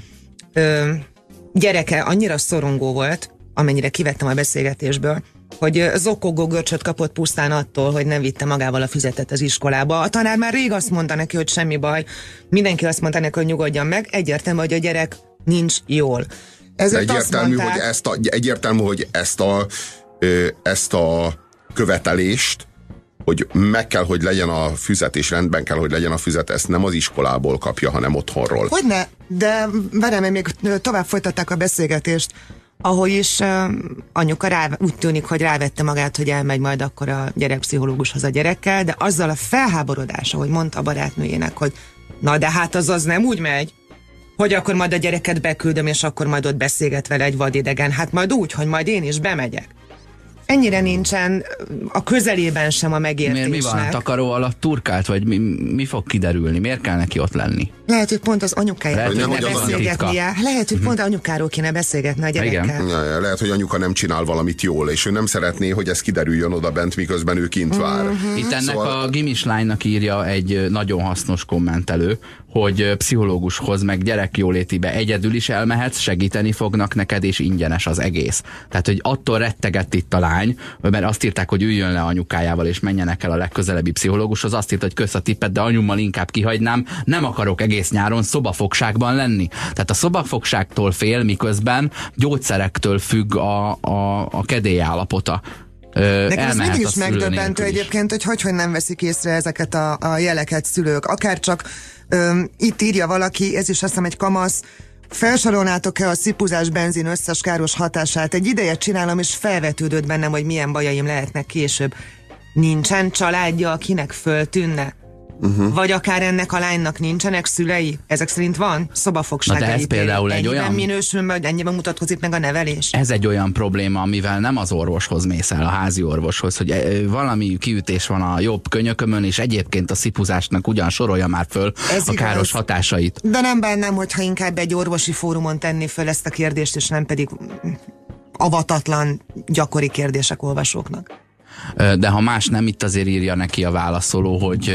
gyereke annyira szorongó volt, amennyire kivettem a beszélgetésből, hogy zokogó görcsöt kapott pusztán attól, hogy nem vitte magával a füzetet az iskolába. A tanár már rég azt mondta neki, hogy semmi baj. Mindenki azt mondta neki, hogy nyugodjon meg. Egyértelmű, hogy a gyerek nincs jól. Egyértelmű, hogy ezt a követelést, hogy meg kell, hogy legyen a füzet, és rendben kell, hogy legyen a füzet, ezt nem az iskolából kapja, hanem otthonról. Hogyne, de verem, még tovább folytatták a beszélgetést, ahol is anyuka úgy tűnik, hogy rávette magát, hogy elmegy majd akkor a gyerekpszichológushoz a gyerekkel, de azzal a felháborodása, hogy mondta a barátnőjének, hogy na de hát az nem úgy megy, hogy akkor majd a gyereket beküldöm, és akkor majd ott beszélget vele egy vadidegen. Hát majd úgy, hogy majd én is bemegyek. Ennyire nincsen a közelében sem a megértésnek. Mi van? Takaró alatt turkált? Vagy mi fog kiderülni? Miért kell neki ott lenni? Lehet, hogy pont az anyukájáról kéne beszélgetnie. Lehet, hogy pont anyukáról kéne beszélgetni a gyerekkel. Ja, lehet, hogy anyuka nem csinál valamit jól, és ő nem szeretné, hogy ez kiderüljön oda bent, miközben ő kint vár. Itt ennek a gimis lánynak írja egy nagyon hasznos kommentelő, hogy pszichológushoz meg gyerekjólétibe egyedül is elmehetsz, segíteni fognak neked, és ingyenes az egész. Tehát, hogy attól rettegett itt a lány, mert azt írták, hogy üljön le anyukájával, és menjenek el a legközelebbi pszichológushoz, azt írt, hogy kösz a tippet, de anyummal inkább kihagynám, nem akarok egész nyáron szobafogságban lenni. Tehát a szobafogságtól fél, miközben gyógyszerektől függ a kedély állapota. Nekem ez mindig is megdöbbentő egyébként, hogy nem veszik észre ezeket a jeleket szülők. Akár csak itt írja valaki, ez is azt hiszem egy kamasz, felsorolnátok-e a szipuzás benzin összes káros hatását? Egy ideje csinálom, és felvetődött bennem, hogy milyen bajaim lehetnek később. Nincsen családja, akinek föltűnne? Vagy akár ennek a lánynak nincsenek szülei? Ezek szerint van szobafogság. Ez például egy olyan minősül, hogy ennyiben mutatkozik meg a nevelés. Ez egy olyan probléma, amivel nem az orvoshoz mész el, a házi orvoshoz, hogy valami kiütés van a jobb könyökömön, és egyébként a szipuzásnak ugyan sorolja már föl a káros hatásait. De nem bennem, hogyha inkább egy orvosi fórumon tenni föl ezt a kérdést, és nem pedig avatatlan, gyakori kérdések olvasóknak. De ha más nem, itt azért írja neki a válaszoló,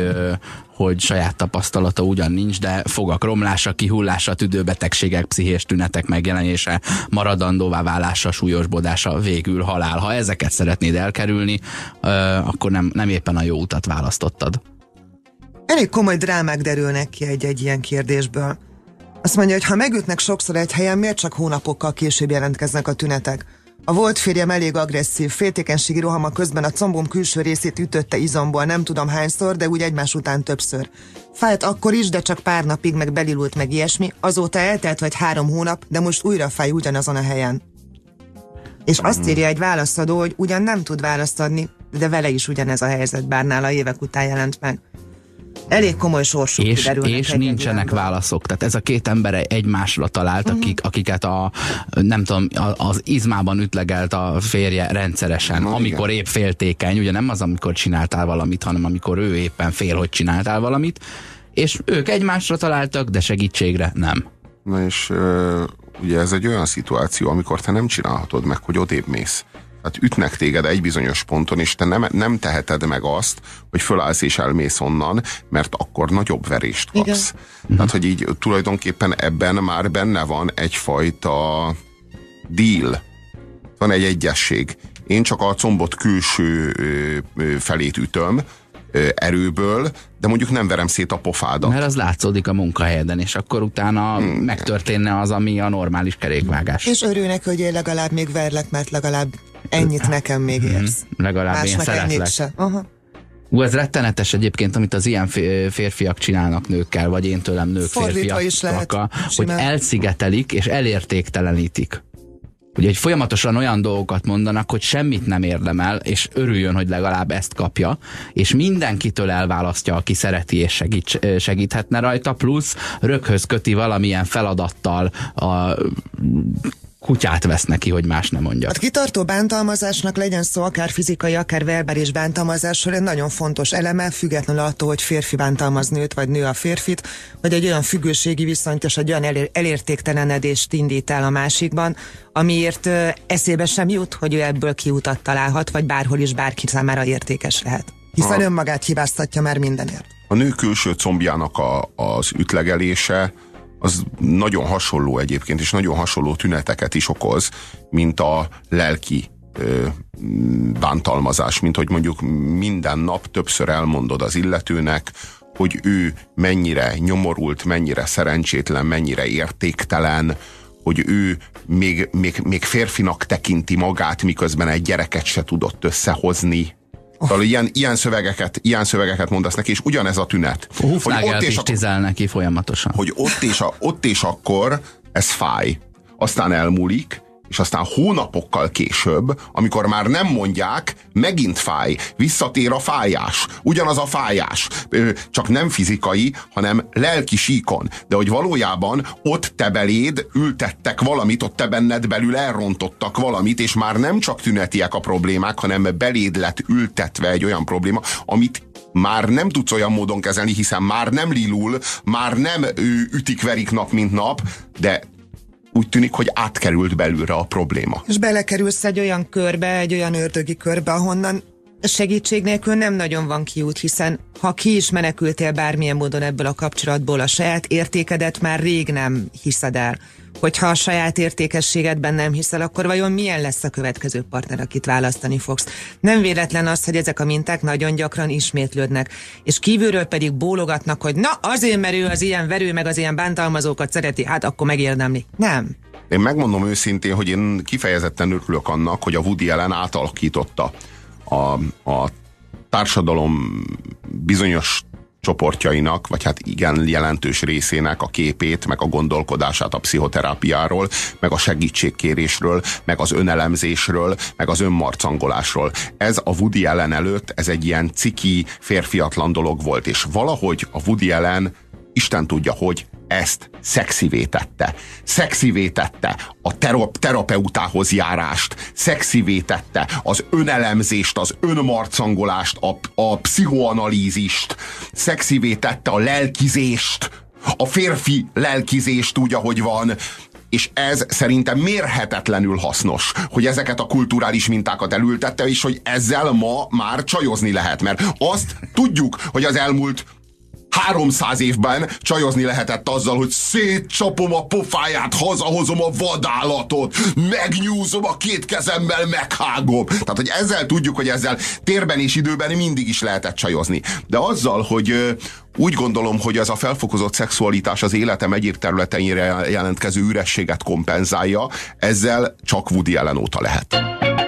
hogy saját tapasztalata ugyan nincs, de fogak romlása, kihullása, tüdőbetegségek, pszichés tünetek megjelenése, maradandóvá válása, súlyosbodása, végül halál. Ha ezeket szeretnéd elkerülni, akkor nem éppen a jó utat választottad. Elég komoly drámák derülnek ki egy ilyen kérdésből. Azt mondja, hogy ha megütnek sokszor egy helyen, miért csak hónapokkal később jelentkeznek a tünetek? A volt férjem elég agresszív, féltékenységi rohama közben a combom külső részét ütötte izomból, nem tudom hányszor, de úgy egymás után többször. Fájt akkor is, de csak pár napig, meg belilult, meg ilyesmi. Azóta eltelt vagy 3 hónap, de most újra fáj ugyanazon a helyen. És azt írja egy válaszadó, hogy ugyan nem tud választ adni, de vele is ugyanez a helyzet, bár nála évek után jelent meg. Elég komoly sorsuk kiderülnek. És nincsenek válaszok. Tehát ez a két ember egymásra talált, akiket nem tudom, az izmában ütlegelt a férje rendszeresen, amikor épp féltékeny, ugye nem az, amikor csináltál valamit, hanem amikor ő éppen fél, hogy csináltál valamit, és ők egymásra találtak, de segítségre nem. Na és ugye ez egy olyan szituáció, amikor te nem csinálhatod meg, hogy odébb mész. Tehát ütnek téged egy bizonyos ponton, és te nem teheted meg azt, hogy fölállsz és elmész onnan, mert akkor nagyobb verést kapsz. Igen. Tehát, hogy így tulajdonképpen ebben már benne van egyfajta deal. Van egy egyesség. én csak a combot külső felét ütöm erőből, de mondjuk nem verem szét a pofádat. Mert az látszódik a munkahelyeden, és akkor utána megtörténne az, ami a normális kerékvágás. És örülnek, hogy én legalább még verlek, mert legalább ennyit nekem még érsz. Legalább én szeretlek. Ez rettenetes egyébként, amit az ilyen férfiak csinálnak nőkkel, vagy én tőlem nők férfiakkal, hogy elszigetelik és elértéktelenítik. Ugye, hogy folyamatosan olyan dolgokat mondanak, hogy semmit nem érdemel, és örüljön, hogy legalább ezt kapja, és mindenkitől elválasztja, aki szereti és segíthetne rajta, plusz röghöz köti valamilyen feladattal a kutyát vesz neki, hogy más nem mondja. A kitartó bántalmazásnak, legyen szó akár fizikai, akár verbális bántalmazásról, egy nagyon fontos eleme, függetlenül attól, hogy férfi bántalmaz nőt, vagy nő a férfit, vagy egy olyan függőségi viszonyt és egy olyan elértéktelenedést indít el a másikban, amiért eszébe sem jut, hogy ő ebből kiutat találhat, vagy bárhol is bárki számára értékes lehet. Hiszen önmagát hibáztatja már mindenért. A nő külső combjának az ütlegelése az nagyon hasonló egyébként, és nagyon hasonló tüneteket is okoz, mint a lelki bántalmazás, mint hogy mondjuk minden nap többször elmondod az illetőnek, hogy ő mennyire nyomorult, mennyire szerencsétlen, mennyire értéktelen, hogy ő még férfinak tekinti magát, miközben egy gyereket se tudott összehozni. Ilyen szövegeket mondasz neki, és ugyanez a tünet. Hufnagel pistizel neki folyamatosan. Hogy ott és akkor ez fáj. Aztán elmúlik, és aztán hónapokkal később, amikor már nem mondják, megint fáj. Visszatér a fájás. Ugyanaz a fájás. Csak nem fizikai, hanem lelki síkon. De hogy valójában ott te beléd ültettek valamit, ott te benned belül elrontottak valamit, és már nem csak tünetiek a problémák, hanem beléd lett ültetve egy olyan probléma, amit már nem tudsz olyan módon kezelni, hiszen már nem lilul, már nem ütik-verik nap, mint nap, de úgy tűnik, hogy átkerült belülre a probléma. És belekerülsz egy olyan körbe, egy olyan ördögi körbe, ahonnan segítség nélkül nem nagyon van kiút, hiszen ha ki is menekültél bármilyen módon ebből a kapcsolatból, a saját értékedet már rég nem hiszed el. Hogyha a saját értékességedben nem hiszel, akkor vajon milyen lesz a következő partner, akit választani fogsz? Nem véletlen az, hogy ezek a minták nagyon gyakran ismétlődnek, és kívülről pedig bólogatnak, hogy na azért, mert ő az ilyen verő, meg az ilyen bántalmazókat szereti, hát akkor megérdemli. Nem. Én megmondom őszintén, hogy én kifejezetten örülök annak, hogy a Woody Allen átalakította a társadalom bizonyos csoportjainak, vagy hát igen jelentős részének a képét, meg a gondolkodását a pszichoterápiáról, meg a segítségkérésről, meg az önelemzésről, meg az önmarcangolásról. Ez a Woody Allen előtt, ez egy ilyen ciki, férfiatlan dolog volt, és valahogy a Woody Allen, Isten tudja, hogy ezt szexivé tette. Szexivé tette a terapeutához járást, szexivé tette az önelemzést, az önmarcangolást, a pszichoanalízist, szexivé tette a lelkizést, a férfi lelkizést úgy, ahogy van, és ez szerintem mérhetetlenül hasznos, hogy ezeket a kulturális mintákat elültette, és hogy ezzel ma már csajozni lehet, mert azt tudjuk, hogy az elmúlt 300 évben csajozni lehetett azzal, hogy szétcsapom a pofáját, hazahozom a vadállatot, megnyúzom a két kezemmel, meghágom. Tehát, hogy ezzel tudjuk, hogy ezzel térben és időben mindig is lehetett csajozni. De azzal, hogy úgy gondolom, hogy ez a felfokozott szexualitás az életem egyéb területeire jelentkező ürességet kompenzálja, ezzel csak Woody Allen óta lehet.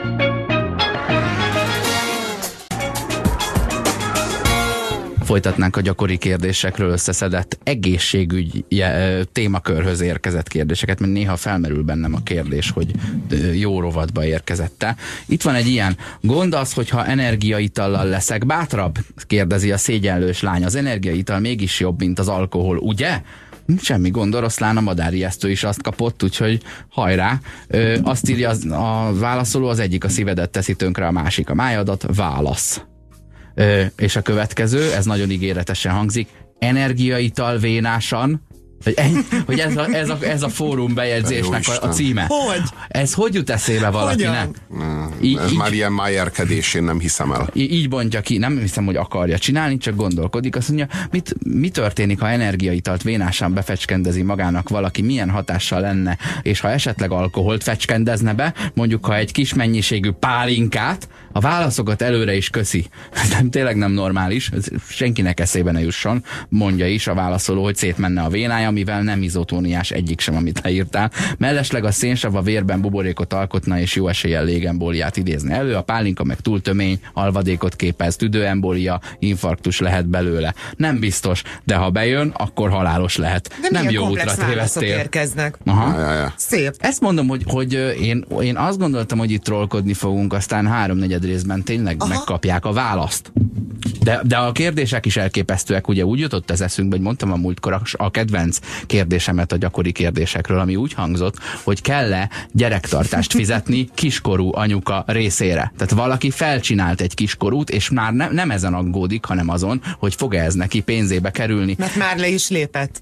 Folytatnánk a gyakori kérdésekről összeszedett egészségügy témakörhöz érkezett kérdéseket, mert néha felmerül bennem a kérdés, hogy jó rovatba érkezette. Itt van egy ilyen. Gond az, hogyha energiaitallal leszek bátrabb? Kérdezi a szégyenlős lány. Az energiaital mégis jobb, mint az alkohol, ugye? Semmi gond, oroszlán a madárijesztő is azt kapott, úgyhogy hajrá. Azt írja a válaszoló, az egyik a szívedet teszi tönkre, a másik a májadat. Válasz. És a következő, ez nagyon ígéretesen hangzik, energiaital vénásan Hogy ez a fórum bejegyzésnek a címe. Hogy? Ez hogy jut eszébe valakinek? Ez már ilyen májerkedés, én nem hiszem el. Így bontja ki, nem hiszem, hogy akarja csinálni, csak gondolkodik. Azt mondja, mi történik, ha energiaitalt vénásan befecskendezi magának valaki, milyen hatással lenne, és ha esetleg alkoholt fecskendezne be, mondjuk ha egy kis mennyiségű pálinkát, a válaszokat előre is köszi. Tényleg nem normális, senkinek eszébe ne jusson, mondja is a válaszoló, hogy szétmenne a vénája, mivel nem izotóniás egyik sem, amit leírtál. Mellesleg a szénsav a vérben buborékot alkotna, és jó eséllyel légembóliát idézne elő, a pálinka meg túl tömény, alvadékot képez, tüdőembólia, infarktus lehet belőle. Nem biztos, de ha bejön, akkor halálos lehet. De nem jó útra tévesztél. Érkeznek. Ja. Szép. Ezt mondom, hogy én azt gondoltam, hogy itt trollkodni fogunk, aztán 3/4 részben tényleg megkapják a választ. De a kérdések is elképesztőek, ugye úgy jutott ez eszünkbe, hogy mondtam a múltkor a kedvenc kérdésemet a gyakori kérdésekről, ami úgy hangzott, hogy kell-e gyerektartást fizetni kiskorú anyuka részére. Tehát valaki felcsinált egy kiskorút, és már nem ezen aggódik, hanem azon, hogy fog-e ez neki pénzébe kerülni. Mert már le is lépett.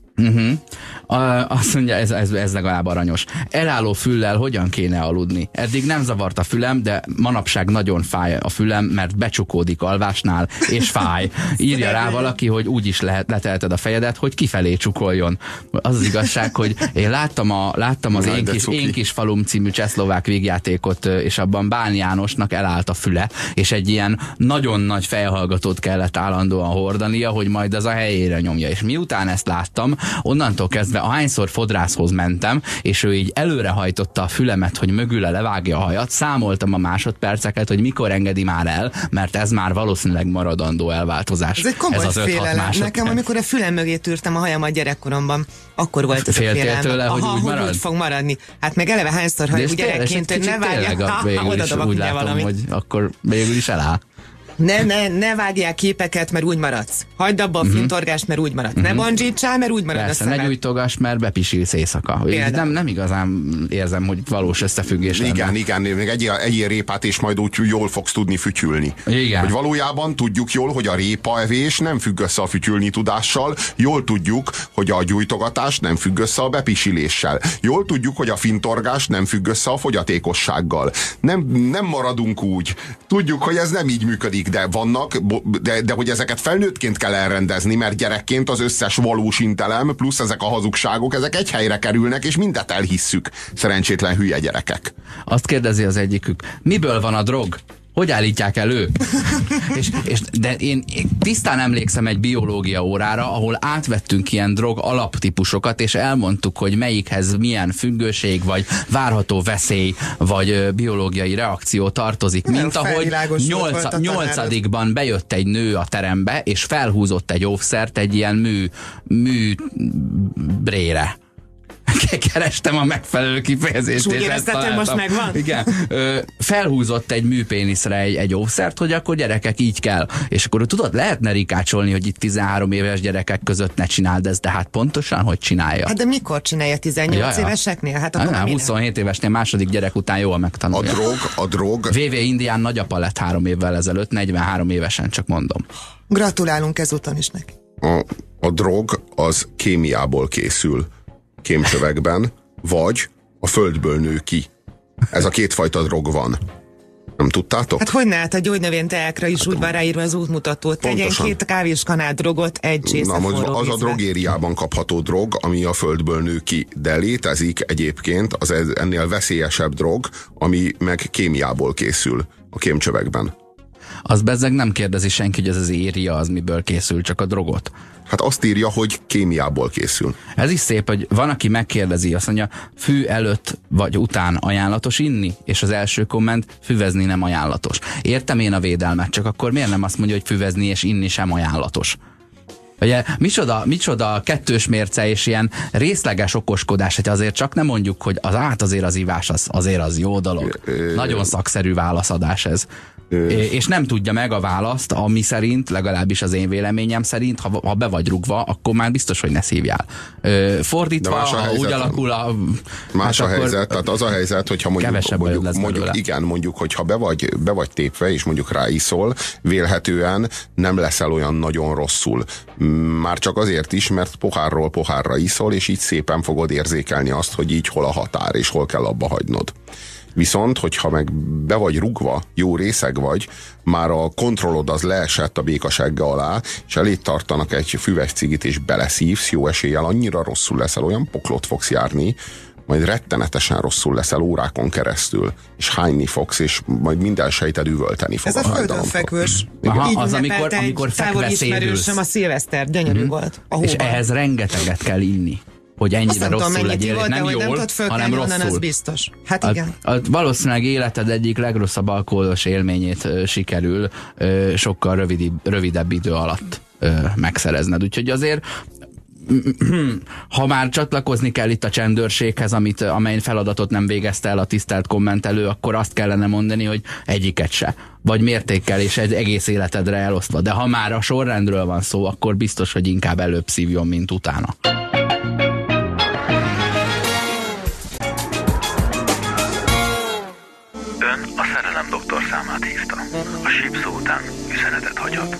Azt mondja, ez legalább aranyos. Elálló füllel hogyan kéne aludni? Eddig nem zavart a fülem, de manapság nagyon fáj a fülem, mert becsukódik alvásnál, és fáj. Írja rá valaki, hogy úgy is letelted a fejedet, hogy kifelé csukoljon. Az igazság, hogy én láttam az Én kis falum című csehszlovák vígjátékot, és abban Bán Jánosnak elállt a füle, és egy ilyen nagyon nagy fejhallgatót kellett állandóan hordania, hogy majd az a helyére nyomja. És miután ezt láttam, onnantól kezdve ahányszor fodrászhoz mentem, és ő így előrehajtotta a fülemet, hogy mögüle levágja a hajat, számoltam a másodperceket, hogy mikor engedi már el, mert ez már valószínűleg maradandó elváltozás. Ez egy komoly ez az félelem. Nekem, amikor a fülem mögé tűrtem a hajamat gyerekkoromban, akkor volt ez a félelem. Tőle, hogy úgy marad? Úgy fog maradni. Hát meg eleve hányszor halljuk gyerekként, hogy ne vágja. Végül is úgy látom, hogy akkor végül is eláll. Ne vágják képeket, mert úgy maradsz. Hagyd abba a fintorgást, mert úgy maradsz. Ne bandzsítsál, mert úgy marad a szemed. Ne gyújtogass, mert bepisilsz éjszaka. Nem igazán érzem, hogy valós összefüggés lenne. Igen, még egyél répát, és majd úgy jól fogsz tudni fütyülni. Igen. Hogy valójában tudjuk jól, hogy a répaevés nem függ össze a fütyülni tudással, jól tudjuk, hogy a gyújtogatás nem függ össze a bepisiléssel. Jól tudjuk, hogy a fintorgás nem függ össze a fogyatékossággal. Nem maradunk úgy. Tudjuk, hogy ez nem így működik. De vannak, de hogy ezeket felnőttként kell elrendezni, mert gyerekként az összes valós intelem plusz ezek a hazugságok, ezek egy helyre kerülnek, és mindet elhisszük. Szerencsétlen hülye gyerekek. Azt kérdezi az egyikük, miből van a drog? Hogy állítják elő? De én tisztán emlékszem egy biológia órára, ahol átvettünk ilyen drog alaptípusokat, és elmondtuk, hogy melyikhez milyen függőség, vagy várható veszély, vagy biológiai reakció tartozik. Mint ahogy 8-ban bejött egy nő a terembe, és felhúzott egy óvszert egy ilyen műbrére. Kerestem a megfelelő kifejezést. És úgy érezted, hogy most megvan? Igen. Felhúzott egy műpéniszre egy óvszert, hogy akkor gyerekek így kell. És akkor tudod, lehetne rikácsolni, hogy itt 13 éves gyerekek között ne csináld ezt, de hát pontosan hogy csinálja. Hát de mikor csinálja 18 éveseknél? Hát akkor nem 27 évesnél második gyerek után jól megtanulja. A drog. VV Indián nagyapa lett 3 évvel ezelőtt, 43 évesen, csak mondom. Gratulálunk ezúton is neki. A drog az kémiából készül. Kémcsövekben, vagy a földből nő ki. Ez a kétfajta drog van. Nem tudtátok? Hát hogyne, hát a gyógynövényteákra is úgy van ráírva az útmutató. Tegyen 2 kávéskanál drogot, egy csésze forró az a drogériában kapható drog, ami a földből nő ki. De létezik egyébként az ennél veszélyesebb drog, ami meg kémiából készül a kémcsövekben. Az bezzeg nem kérdezi senki, hogy ez az éria az miből készül, csak a drogot. Hát azt írja, hogy kémiából készül. Ez is szép, hogy van, aki megkérdezi, azt mondja, fű előtt vagy után ajánlatos inni? És az első komment, füvezni nem ajánlatos. Értem én a védelmet, csak akkor miért nem azt mondja, hogy füvezni és inni sem ajánlatos? Ugye, micsoda kettős mérce és ilyen részleges okoskodás, hogy azért csak nem mondjuk, hogy azért az ivás azért az jó dolog. Nagyon szakszerű válaszadás ez. És nem tudja meg a választ, ami szerint, legalábbis az én véleményem szerint, ha be vagy rugva, akkor már biztos, hogy ne szívjál. Fordítva, ha úgy alakul más a helyzet, tehát az a helyzet, hogyha mondjuk, hogyha be vagy tépve, és mondjuk ráiszol, vélhetően nem leszel olyan nagyon rosszul. Már csak azért is, mert pohárról pohárra iszol, és így szépen fogod érzékelni azt, hogy így hol a határ, és hol kell abba hagynod. Viszont, hogyha meg be vagy rugva, jó részeg vagy, már a kontrollod az leesett a békasegge alá, és elét tartanak egy füves cigit, és beleszívsz, jó eséllyel annyira rosszul leszel, olyan poklot fogsz járni, majd rettenetesen rosszul leszel órákon keresztül, és hányni fogsz, és majd minden sejted üvölteni fog. Ez a földönfekvős. Az, amikor fekve szédülsz. A szilveszter, gyönyörű volt. És ehhez rengeteget kell inni, hogy ennyire rosszul legyél, nem jól, hanem rosszul. Az biztos. Hát igen. Valószínűleg életed egyik legrosszabb alkoholos élményét sikerül sokkal rövidebb idő alatt megszerezned. Úgyhogy azért ha már csatlakozni kell itt a csendőrséghez, amely feladatot nem végezte el a tisztelt kommentelő, akkor azt kellene mondani, hogy egyiket se. Vagy mértékkel és egy egész életedre elosztva. De ha már a sorrendről van szó, akkor biztos, hogy inkább előbb szívjon, mint utána. Ön a szerelem doktor számát hívta. A sípszó után üzenetet hagyott.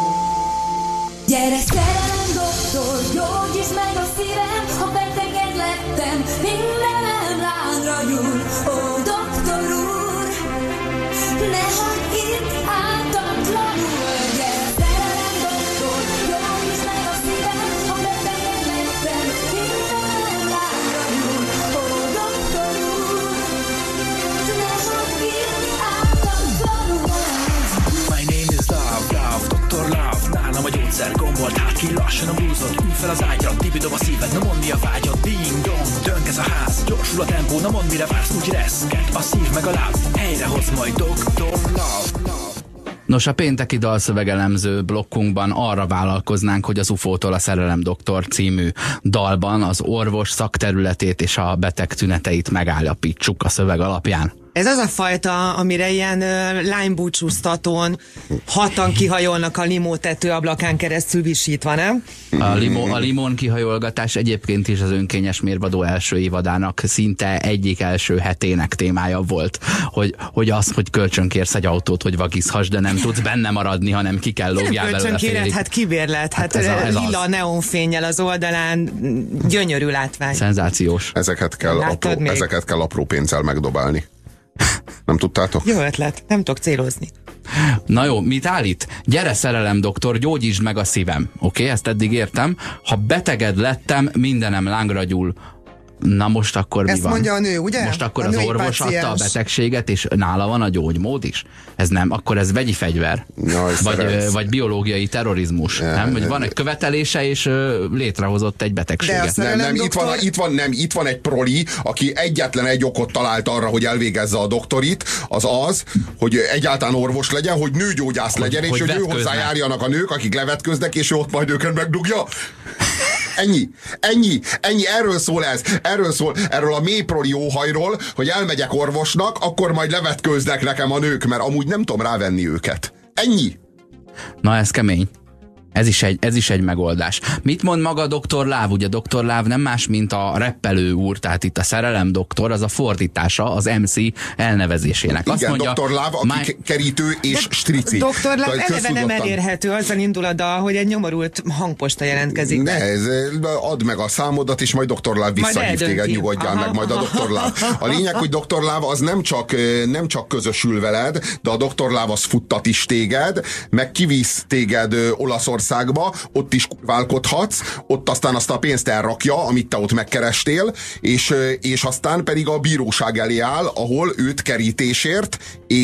Gyere, szerelem doktor, gyógyítsd meg a szívem, ha beteged lettem, mindenem rángra gyúl. Ó, doktor úr, ne hagyd itt ártatlanul. Gyere, szerelem doktor, gyógyítsd meg a szívem, ha beteged lettem, mindenem rángra gyúl. Ó, doktor úr, ne hagyd itt ártatlanul. My name is Love, Love, Dr. Love. Nálam a gyógyszer gombolt, hát ki lassan a blúzod. Ülj fel az ágyra, tibidom a szíved, na mondd mi a vágyad. Ding dong, dönk ez a ház, gyorsul a tempó, na mondd mire vársz. Úgy reszket a szív meg a láb, helyrehoz majd Dr. Love. Nos, a pénteki dalszövegelemző blokkunkban arra vállalkoznánk, hogy az UFO-tól a Szerelem doktor című dalban az orvos szakterületét és a beteg tüneteit megállapítsuk a szöveg alapján. Ez az a fajta, amire ilyen lánybúcsúztatón hatan kihajolnak a limó tetőablakán keresztül visítva, nem? A limon kihajolgatás egyébként is az Önkényes Mérvadó első évadának szinte egyik első hetének témája volt, hogy kölcsönkérsz egy autót, hogy vagizhass, de nem tudsz benne maradni, hanem ki kell lógjál belőle félig. Hát kibérlet, hát lila neonfénnyel az oldalán, gyönyörű látvány. Szenzációs. Ezeket kell apró pénzzel megdobálni. Nem tudtátok? Jó ötlet, nem tudok célozni. Na jó, mit állít? Gyere, szerelem doktor, gyógyítsd meg a szívem. Oké, ezt eddig értem. Ha beteged lettem, mindenem lángra gyúl. Na most akkor mi ezt van? Mondja a nő, ugye? Most akkor a az orvos adta a betegséget, és nála van a gyógymód is? Ez nem, akkor ez vegyi fegyver. Ja, vagy biológiai terrorizmus. Nem? Hogy van egy követelése, és létrehozott egy betegséget. Nem, itt van egy proli, aki egyetlen egy okot talált arra, hogy elvégezze a doktorit, az, hogy egyáltalán orvos legyen, hogy nőgyógyász legyen, és hogy ő hozzájárjanak a nők, akik levetköznek, és ő ott majd őket megdugja. Ennyi, erről szól ez. Erről a mély proli óhajról, hogy elmegyek orvosnak, akkor majd levetkőznek nekem a nők, mert amúgy nem tudom rávenni őket. Ennyi. Na, ez kemény. Ez is egy megoldás. Mit mond maga Dr. Love? Ugye Dr. Love nem más, mint a reppelő úr, tehát itt a szerelem doktor, az a fordítása az MC elnevezésének. Azt igen, mondja, Dr. Love, aki kerítő és strici. Dr. Love eleve nem elérhető, azzal indul a dal, hogy egy nyomorult hangposta jelentkezik. Add meg a számodat, és majd Dr. Love visszahív téged, nyugodjál meg majd a Dr. Love. A lényeg, hogy Dr. Love az nem csak közösül veled, de a Dr. Love az futtat is téged, meg kivisz téged Olaszországba, ott is kurválkodhatsz, ott aztán azt a pénzt elrakja, amit te ott megkerestél, és aztán pedig a bíróság elé áll, ahol őt kerítésért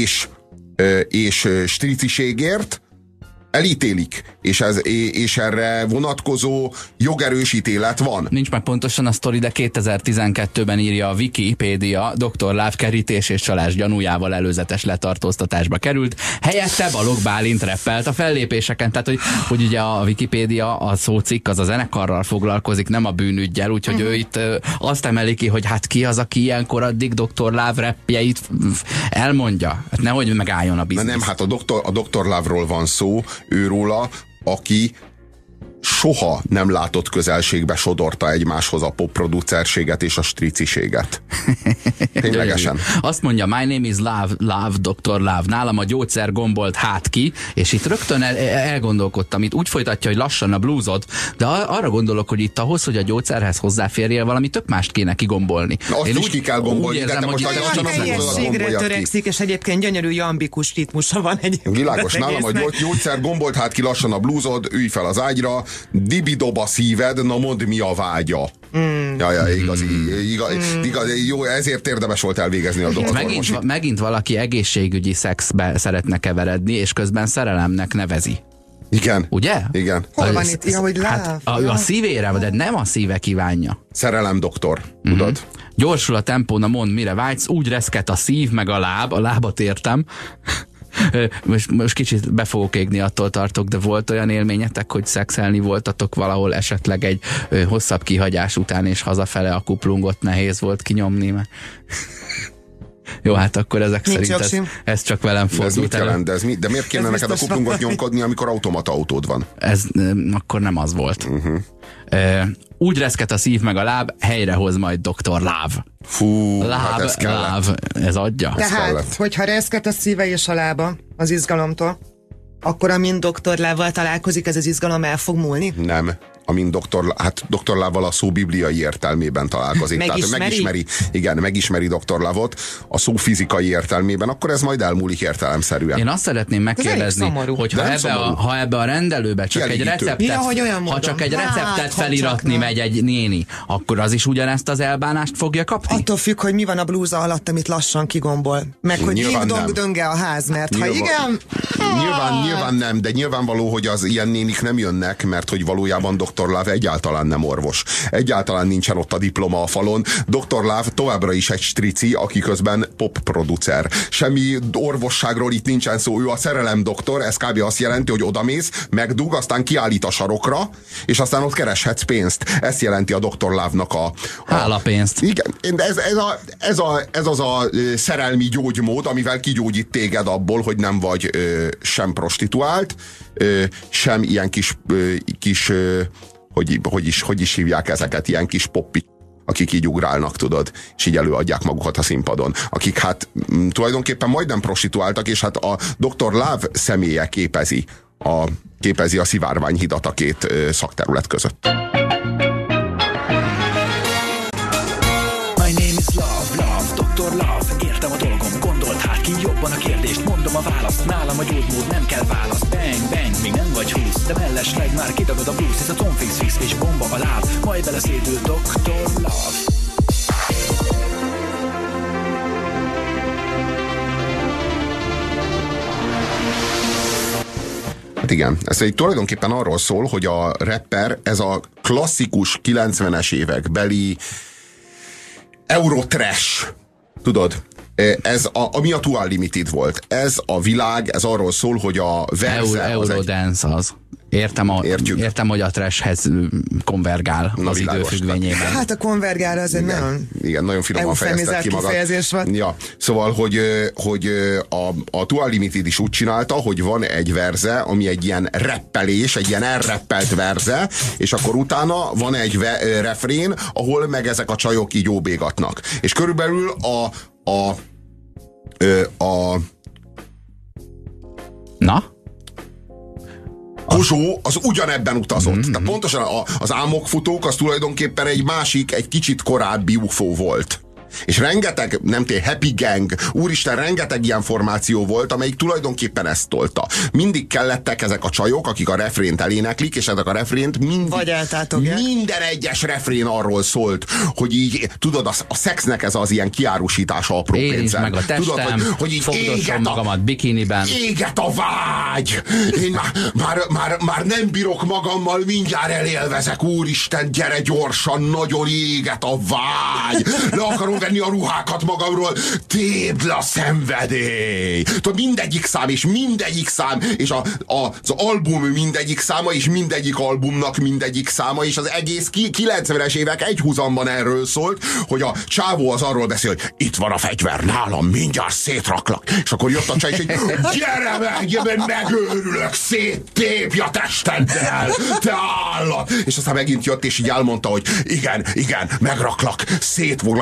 és striciségért elítélik, és erre vonatkozó jogerős ítélet van. Nincs meg pontosan a sztori, de 2012-ben írja a Wikipédia, Dr. Love kerítés és csalás gyanújával előzetes letartóztatásba került. Helyette Balogh Bálint reppelt a fellépéseken. Tehát, hogy ugye a Wikipédia, a szócikk, az a zenekarral foglalkozik, nem a bűnüggyel, úgyhogy ő itt azt emeli ki, hogy hát ki az, aki ilyenkor addig Dr. Love rappjeit elmondja. Hát nehogy megálljon a biznisz. Nem, hát a Dr. Love-ról van szó, őróla, aki soha nem látott közelségbe sodorta egymáshoz a popproducerséget és a striciséget. Ténylegesen. Azt mondja, my name is Love, Dr. Love. Nálam a gyógyszer gombolt hát ki, és itt rögtön elgondolkodtam, itt úgy folytatja, hogy lassan a bluesod, de arra gondolok, hogy itt ahhoz, hogy a gyógyszerhez hozzáférjél, valami tök mást kéne kigombolni. Azt is ki kell gombolni, de most teljességre törekszik, és egyébként gyönyörű jambikus ritmusa van egyébként. Világos, nálam a gyógyszer gombolt hát ki lassan a bluesod, ülj fel az ágyra, dibidob a szíved, na mondd mi a vágya. Igazi, jó, ezért érdemes volt elvégezni a dolgot. Megint valaki egészségügyi szexbe szeretne keveredni, és közben szerelemnek nevezi. Igen. Ugye? Igen. Hol van itt? Ja, hogy hát a szívére, de nem a szíve kívánja. Szerelem doktor, tudod? Gyorsul a tempó, na mondd, mire vágysz, úgy reszket a szív, meg a lábat értem. Most kicsit be fogok égni, attól tartok, de volt olyan élményetek, hogy szexelni voltatok valahol esetleg egy hosszabb kihagyás után, és hazafele a kuplungot nehéz volt kinyomni, mert... Jó, hát akkor ezek szerint ez csak velem fordult elő. De miért kéne neked a kuplungot nyomkodni, amikor automata autód van? Ez akkor nem az volt. Úgy reszket a szív meg a láb, helyrehoz majd Dr. Love. Fú, hát ez kellett. Love, ez adja. Tehát, hogyha reszket a szíve és a lába az izgalomtól, akkor amint Dr. Love-val találkozik, ez az izgalom el fog múlni? Nem. Amint Dr. Love-val a szó bibliai értelmében találkozik. Megismeri Dr. Love-ot a szó fizikai értelmében, akkor ez majd elmúlik értelemszerűen. Én azt szeretném megkérdezni, hogy ha ebbe a rendelőbe csak egy receptet, ha csak egy receptet feliratni megy egy néni, akkor az is ugyanezt az elbánást fogja kapni? Attól függ, hogy mi van a blúza alatt, amit lassan kigombol. Meg hogy döng-dönge a ház, mert ha igen... Nyilván nem, de nyilvánvaló, hogy az ilyen nénik nem jönnek, mert hogy valójában Dr. Love egyáltalán nem orvos. Egyáltalán nincsen ott a diploma a falon. Dr. Love továbbra is egy strici, aki közben pop producer. Semmi orvosságról itt nincsen szó. Ő a szerelem doktor, ez kb. Azt jelenti, hogy odamész, megdug, aztán kiállít a sarokra, és aztán ott kereshetsz pénzt. Ezt jelenti a Dr. Love-nak a hálapénzt. Igen, ez az a szerelmi gyógymód, amivel kigyógyít téged abból, hogy nem vagy sem prostituált, sem ilyen kis hogy is hívják ezeket, ilyen kis poppi, akik így ugrálnak, tudod, és így előadják magukat a színpadon. Akik hát tulajdonképpen majdnem prostituáltak, és hát a Dr. Love személye képezi a szivárványhidat a két szakterület között. My name is Love, Dr. Love. Értem a dolgom, gondolt hát ki jobban a kérdést, mondom a választ, nálam a gyógymód, nem kell válasz. Bang, bang, még nem vagy 20, de mellesleg már kitagod a blues, ez a tonfix fix és bomba a láb, majd beleszédül Dr. Love. Hát igen, ez egy tulajdonképpen arról szól, hogy a rapper, ez a klasszikus 90-es évek beli Eurotrash, tudod? Ez ami a Too Unlimited volt. Ez a világ, ez arról szól, hogy a verze... Eurodance az. Értem, hogy a trashhez konvergál az idő függvényében. Hát a konvergál az egy nagyon... Igen, nagyon finoman fejezted ki magad. Ja, szóval, hogy a Too Unlimited is úgy csinálta, hogy van egy verze, ami egy ilyen reppelés, egy ilyen elreppelt verze, és akkor utána van egy refrén, ahol meg ezek a csajok így óbégatnak. És körülbelül Na? Kozsó az ugyanebben utazott. Tehát pontosan az álmokfutók az tulajdonképpen egy másik, egy kicsit korábbi UFO volt. És rengeteg, Happy Gang, úristen, rengeteg ilyen formáció volt, amelyik tulajdonképpen ezt tolta. Mindig kellettek ezek a csajok, akik a refrént eléneklik, és ezek a refrént minden egyes refrén arról szólt, hogy így, tudod, a szexnek ez az ilyen kiárusítása apró pénzzel. Meg a testem, tudod, hogy így fogdosom magamat bikiniben. Éget a vágy! Én már nem bírok magammal, mindjárt elélvezek, úristen, gyere gyorsan, nagyon éget a vágy! Le akarom venni a ruhákat magamról, tépd le a szenvedély. Tudod, mindegyik szám, és az album mindegyik száma, és mindegyik albumnak mindegyik száma, és az egész 90-es évek egyhuzamban erről szólt, hogy a csávó az arról beszél, hogy itt van a fegyver, nálam, mindjárt szétraklak. És akkor jött a csaj, és így, gyere meg, megőrülök, széttépj a testeddel, te állat. És aztán megint jött, és így elmondta, hogy igen, megraklak, szét foglak szedni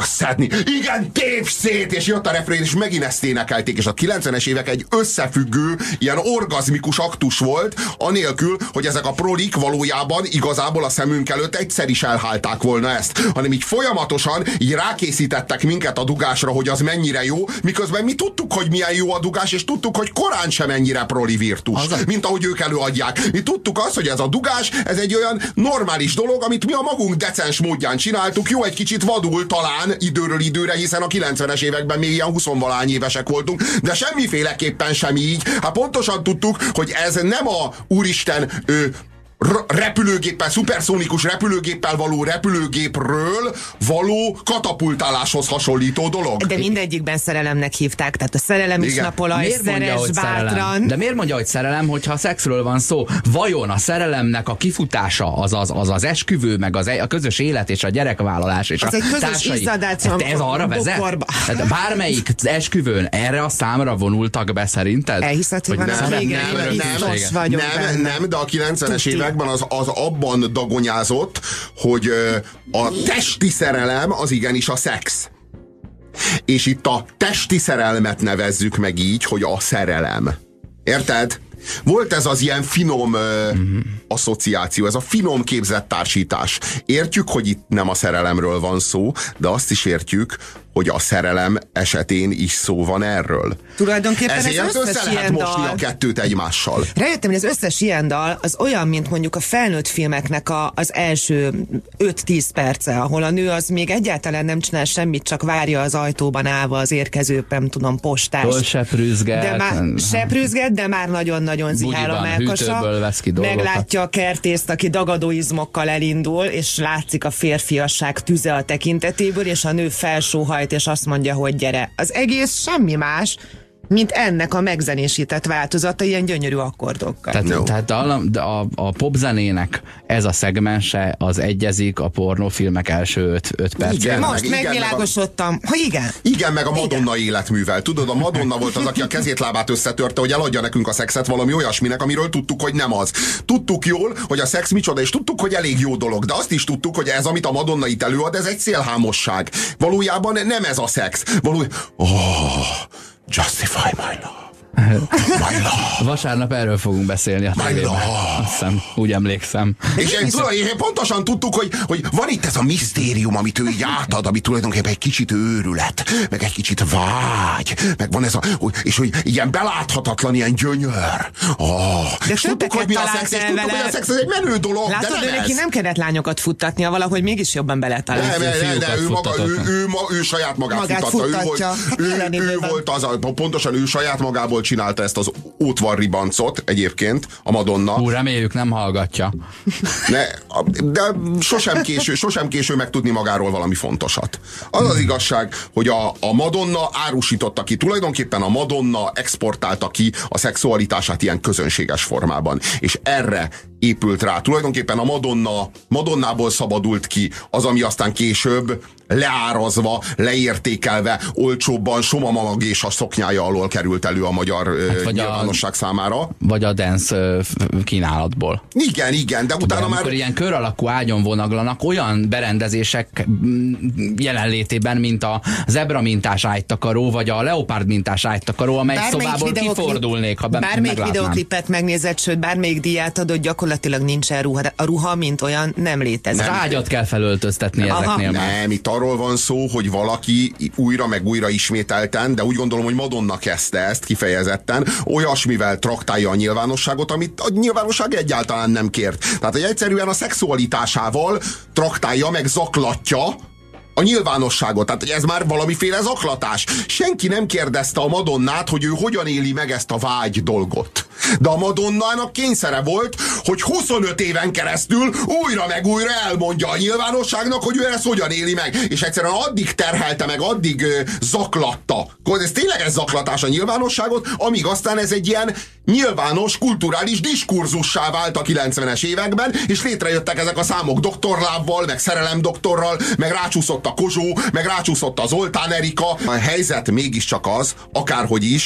tépni. Igen, tépj szét! És jött a refrén, és megint ezt énekelték, és a 90-es évek egy összefüggő, ilyen orgazmikus aktus volt, anélkül, hogy ezek a prolik valójában igazából a szemünk előtt egyszer is elhálták volna ezt, hanem így folyamatosan így rákészítettek minket a dugásra, hogy az mennyire jó, miközben mi tudtuk, hogy milyen jó a dugás, és tudtuk, hogy korán sem ennyire proli virtus, mint ahogy ők előadják. Mi tudtuk azt, hogy ez a dugás, ez egy olyan normális dolog, amit mi a magunk decens módján csináltuk, jó, egy kicsit vadul talán időről időre, hiszen a 90-es években még ilyen 20-valány évesek voltunk, de semmiféleképpen sem így. Hát pontosan tudtuk, hogy ez nem a úristen repülőgéppel, szuperszónikus repülőgéppel való repülőgépről való katapultáláshoz hasonlító dolog. De mindegyikben szerelemnek hívták, tehát a szerelem is napolaj, szeres bátran. De miért mondja, hogy szerelem, hogyha a szexről van szó? Vajon a szerelemnek a kifutása, az esküvő, meg a közös élet és a gyerekvállalás és az a egy közös társai. izzadás, ez arra vezet? Tehát bármelyik esküvőn erre a számra vonultak be szerinted? Elhiszed, hogy van az nem, de a 90-es években az abban dagonyázott, hogy a testi szerelem az igenis a szex. És itt a testi szerelmet nevezzük meg így, hogy a szerelem. Érted? Volt ez az ilyen finom asszociáció, ez a finom képzett társítás. Értjük, hogy itt nem a szerelemről van szó, de azt is értjük, hogy a szerelem esetén is szó van erről. Tulajdonképpen ezért össze lehet mosni a kettőt egymással. Rájöttem, hogy az összes ilyen dal az olyan, mint mondjuk a felnőtt filmeknek az első 5-10 perce, ahol a nő az még egyáltalán nem csinál semmit, csak várja az ajtóban állva az érkező, nem tudom, postást. Seprűzget, de már nagyon-nagyon zihál a melkasa. Meglátja a kertészt, aki dagadóizmokkal elindul, és látszik a férfiasság tüze a tekintetéből, és a nő felsóhajt, és azt mondja, hogy gyere. Az egész semmi más, mint ennek a megzenésített változata, ilyen gyönyörű akkordokkal. Tehát a popzenének ez a szegmense az egyezik a pornófilmek első 5 percben. Most megvilágosodtam, hogy igen. Igen, meg a Madonna életművel. Tudod, a Madonna volt az, aki a kezét lábát összetörte, hogy eladja nekünk a szexet valami olyasminek, amiről tudtuk, hogy nem az. Tudtuk jól, hogy a szex micsoda, és tudtuk, hogy elég jó dolog, de azt is tudtuk, hogy ez, amit a Madonna itt előad, ez egy szélhámosság. Valójában nem ez a szex. Justify my love. My love. Vasárnap erről fogunk beszélni a tévében. Azt hiszem, úgy emlékszem. És pontosan tudtuk, hogy van itt ez a misztérium, amit ő így átad, ami tulajdonképpen egy kicsit őrület, meg egy kicsit vágy, meg van ez és hogy ilyen beláthatatlan, ilyen gyönyör. És tudtuk, hogy mi a szex, és tudtuk, hogy a szex ez egy menő dolog. Látod, de neki nem kellett lányokat futtatnia, valahogy mégis jobban beletalált. Ő saját magát futtatta. Ő volt az, pontosan ő saját magából csinálta ezt az ótvar ribancot egyébként, a Madonna. Reméljük nem hallgatja. De sosem késő megtudni magáról valami fontosat. Az az igazság, hogy a Madonna árusította ki, tulajdonképpen a Madonna exportálta ki a szexualitását ilyen közönséges formában. És erre épült rá. Tulajdonképpen a Madonnából szabadult ki az, ami aztán később leárazva, leértékelve, olcsóbban Somamag és a szoknyája alól került elő a magyar nyilvánosság számára. Vagy a dance kínálatból. Igen, de utána már... Amikor ilyen kör alakú ágyon vonaglanak olyan berendezések jelenlétében, mint a zebra mintás ágytakaró, vagy a leopárd mintás ágytakaró, amely szobából kifordulnék, ha bármelyik videóklipet megnézed, sőt, bármelyik díját adott, gyakorlatilag nincsen ruha. A ruha, mint olyan, nem létezik. Az ágyat kell felöltöztetni ezeknél már. Nem, itt arról van szó, hogy valaki újra meg újra ismételten, de úgy gondolom, hogy Madonna kezdte ezt kifejezetten, olyasmivel traktálja a nyilvánosságot, amit a nyilvánosság egyáltalán nem kért. Tehát, hogy egyszerűen a szexualitásával traktálja meg, zaklatja a nyilvánosságot. Tehát, hogy ez már valamiféle zaklatás. Senki nem kérdezte a Madonnát, hogy ő hogyan éli meg ezt a vágy dolgot. De a Madonnának kényszere volt, hogy 25 éven keresztül újra meg újra elmondja a nyilvánosságnak, hogy ő ezt hogyan éli meg. És egyszerűen addig terhelte meg, addig zaklatta. Ez tényleg ez zaklatás a nyilvánosságot, amíg aztán ez egy ilyen nyilvános, kulturális diskurzussá vált a 90-es években, és létrejöttek ezek a számok Dr. Love-val, meg Szerelem doktorral, meg rácsúszott a Kozsó, meg rácsúszott a Zoltán Erika. A helyzet mégiscsak az, akárhogy is,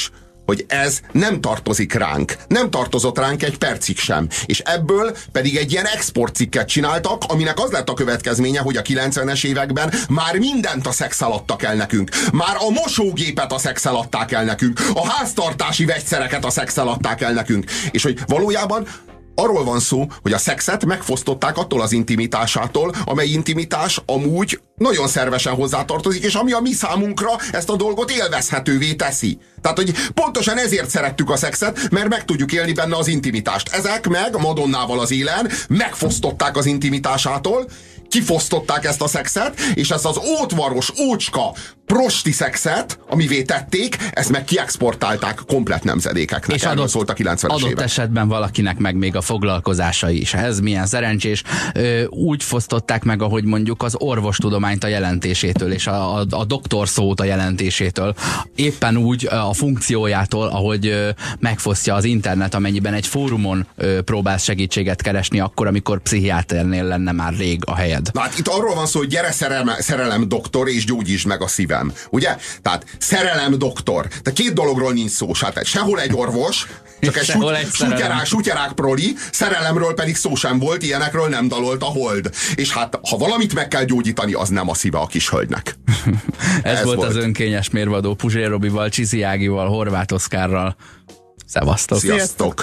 hogy ez nem tartozik ránk. Nem tartozott ránk egy percig sem. És ebből pedig egy ilyen exportcikket csináltak, aminek az lett a következménye, hogy a 90-es években már mindent a szexel adtak el nekünk. Már a mosógépet a szexel adták el nekünk. A háztartási vegyszereket a szexel adták el nekünk. És hogy valójában arról van szó, hogy a szexet megfosztották attól az intimitásától, amely intimitás amúgy nagyon szervesen hozzátartozik, és ami a mi számunkra ezt a dolgot élvezhetővé teszi. Tehát, hogy pontosan ezért szerettük a szexet, mert meg tudjuk élni benne az intimitást. Ezek meg Madonnával az élen megfosztották az intimitásától, kifosztották ezt a szexet, és ezt az ótvaros, ócska, prosti szexet, amivé tették, ezt meg kiexportálták komplett nemzedékeknek. És szólt a 90-es adott évek. esetben valakinek meg még a foglalkozása is. Ez milyen szerencsés. Úgy fosztották meg, ahogy mondjuk az orvostudományt a jelentésétől, és a doktor szót a jelentésétől. Éppen úgy a funkciójától, ahogy megfosztja az internet, amennyiben egy fórumon próbálsz segítséget keresni, akkor, amikor pszichiáternél lenne már rég a helyed. Na hát itt arról van szó, hogy gyere szerelem doktor, és gyógyítsd meg a szívem. Ugye? Tehát szerelem doktor. Tehát két dologról nincs szó. Hát sehol egy orvos, csak egy sutyerák proli, szerelemről pedig szó sem volt, ilyenekről nem dalolt a Hold. És hát, ha valamit meg kell gyógyítani, az nem a szíve a kis hölgynek. Ez volt az önkényes mérvadó Puzsér Robival, Csizi Ágival, Horváth Oszkárral. Szevasztok! Sziasztok!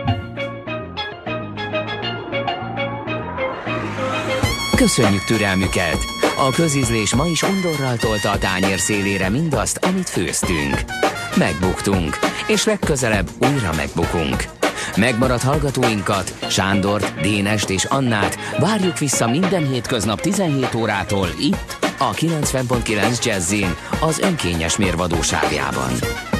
Köszönjük türelmüket! A közízlés ma is undorral tolta a tányér szélére mindazt, amit főztünk. Megbuktunk, és legközelebb újra megbukunk. Megmaradt hallgatóinkat, Sándort, Dénest és Annát várjuk vissza minden hétköznap 17 órától itt, a 90.9 Jazzin, az önkényes mérvadó sávjában.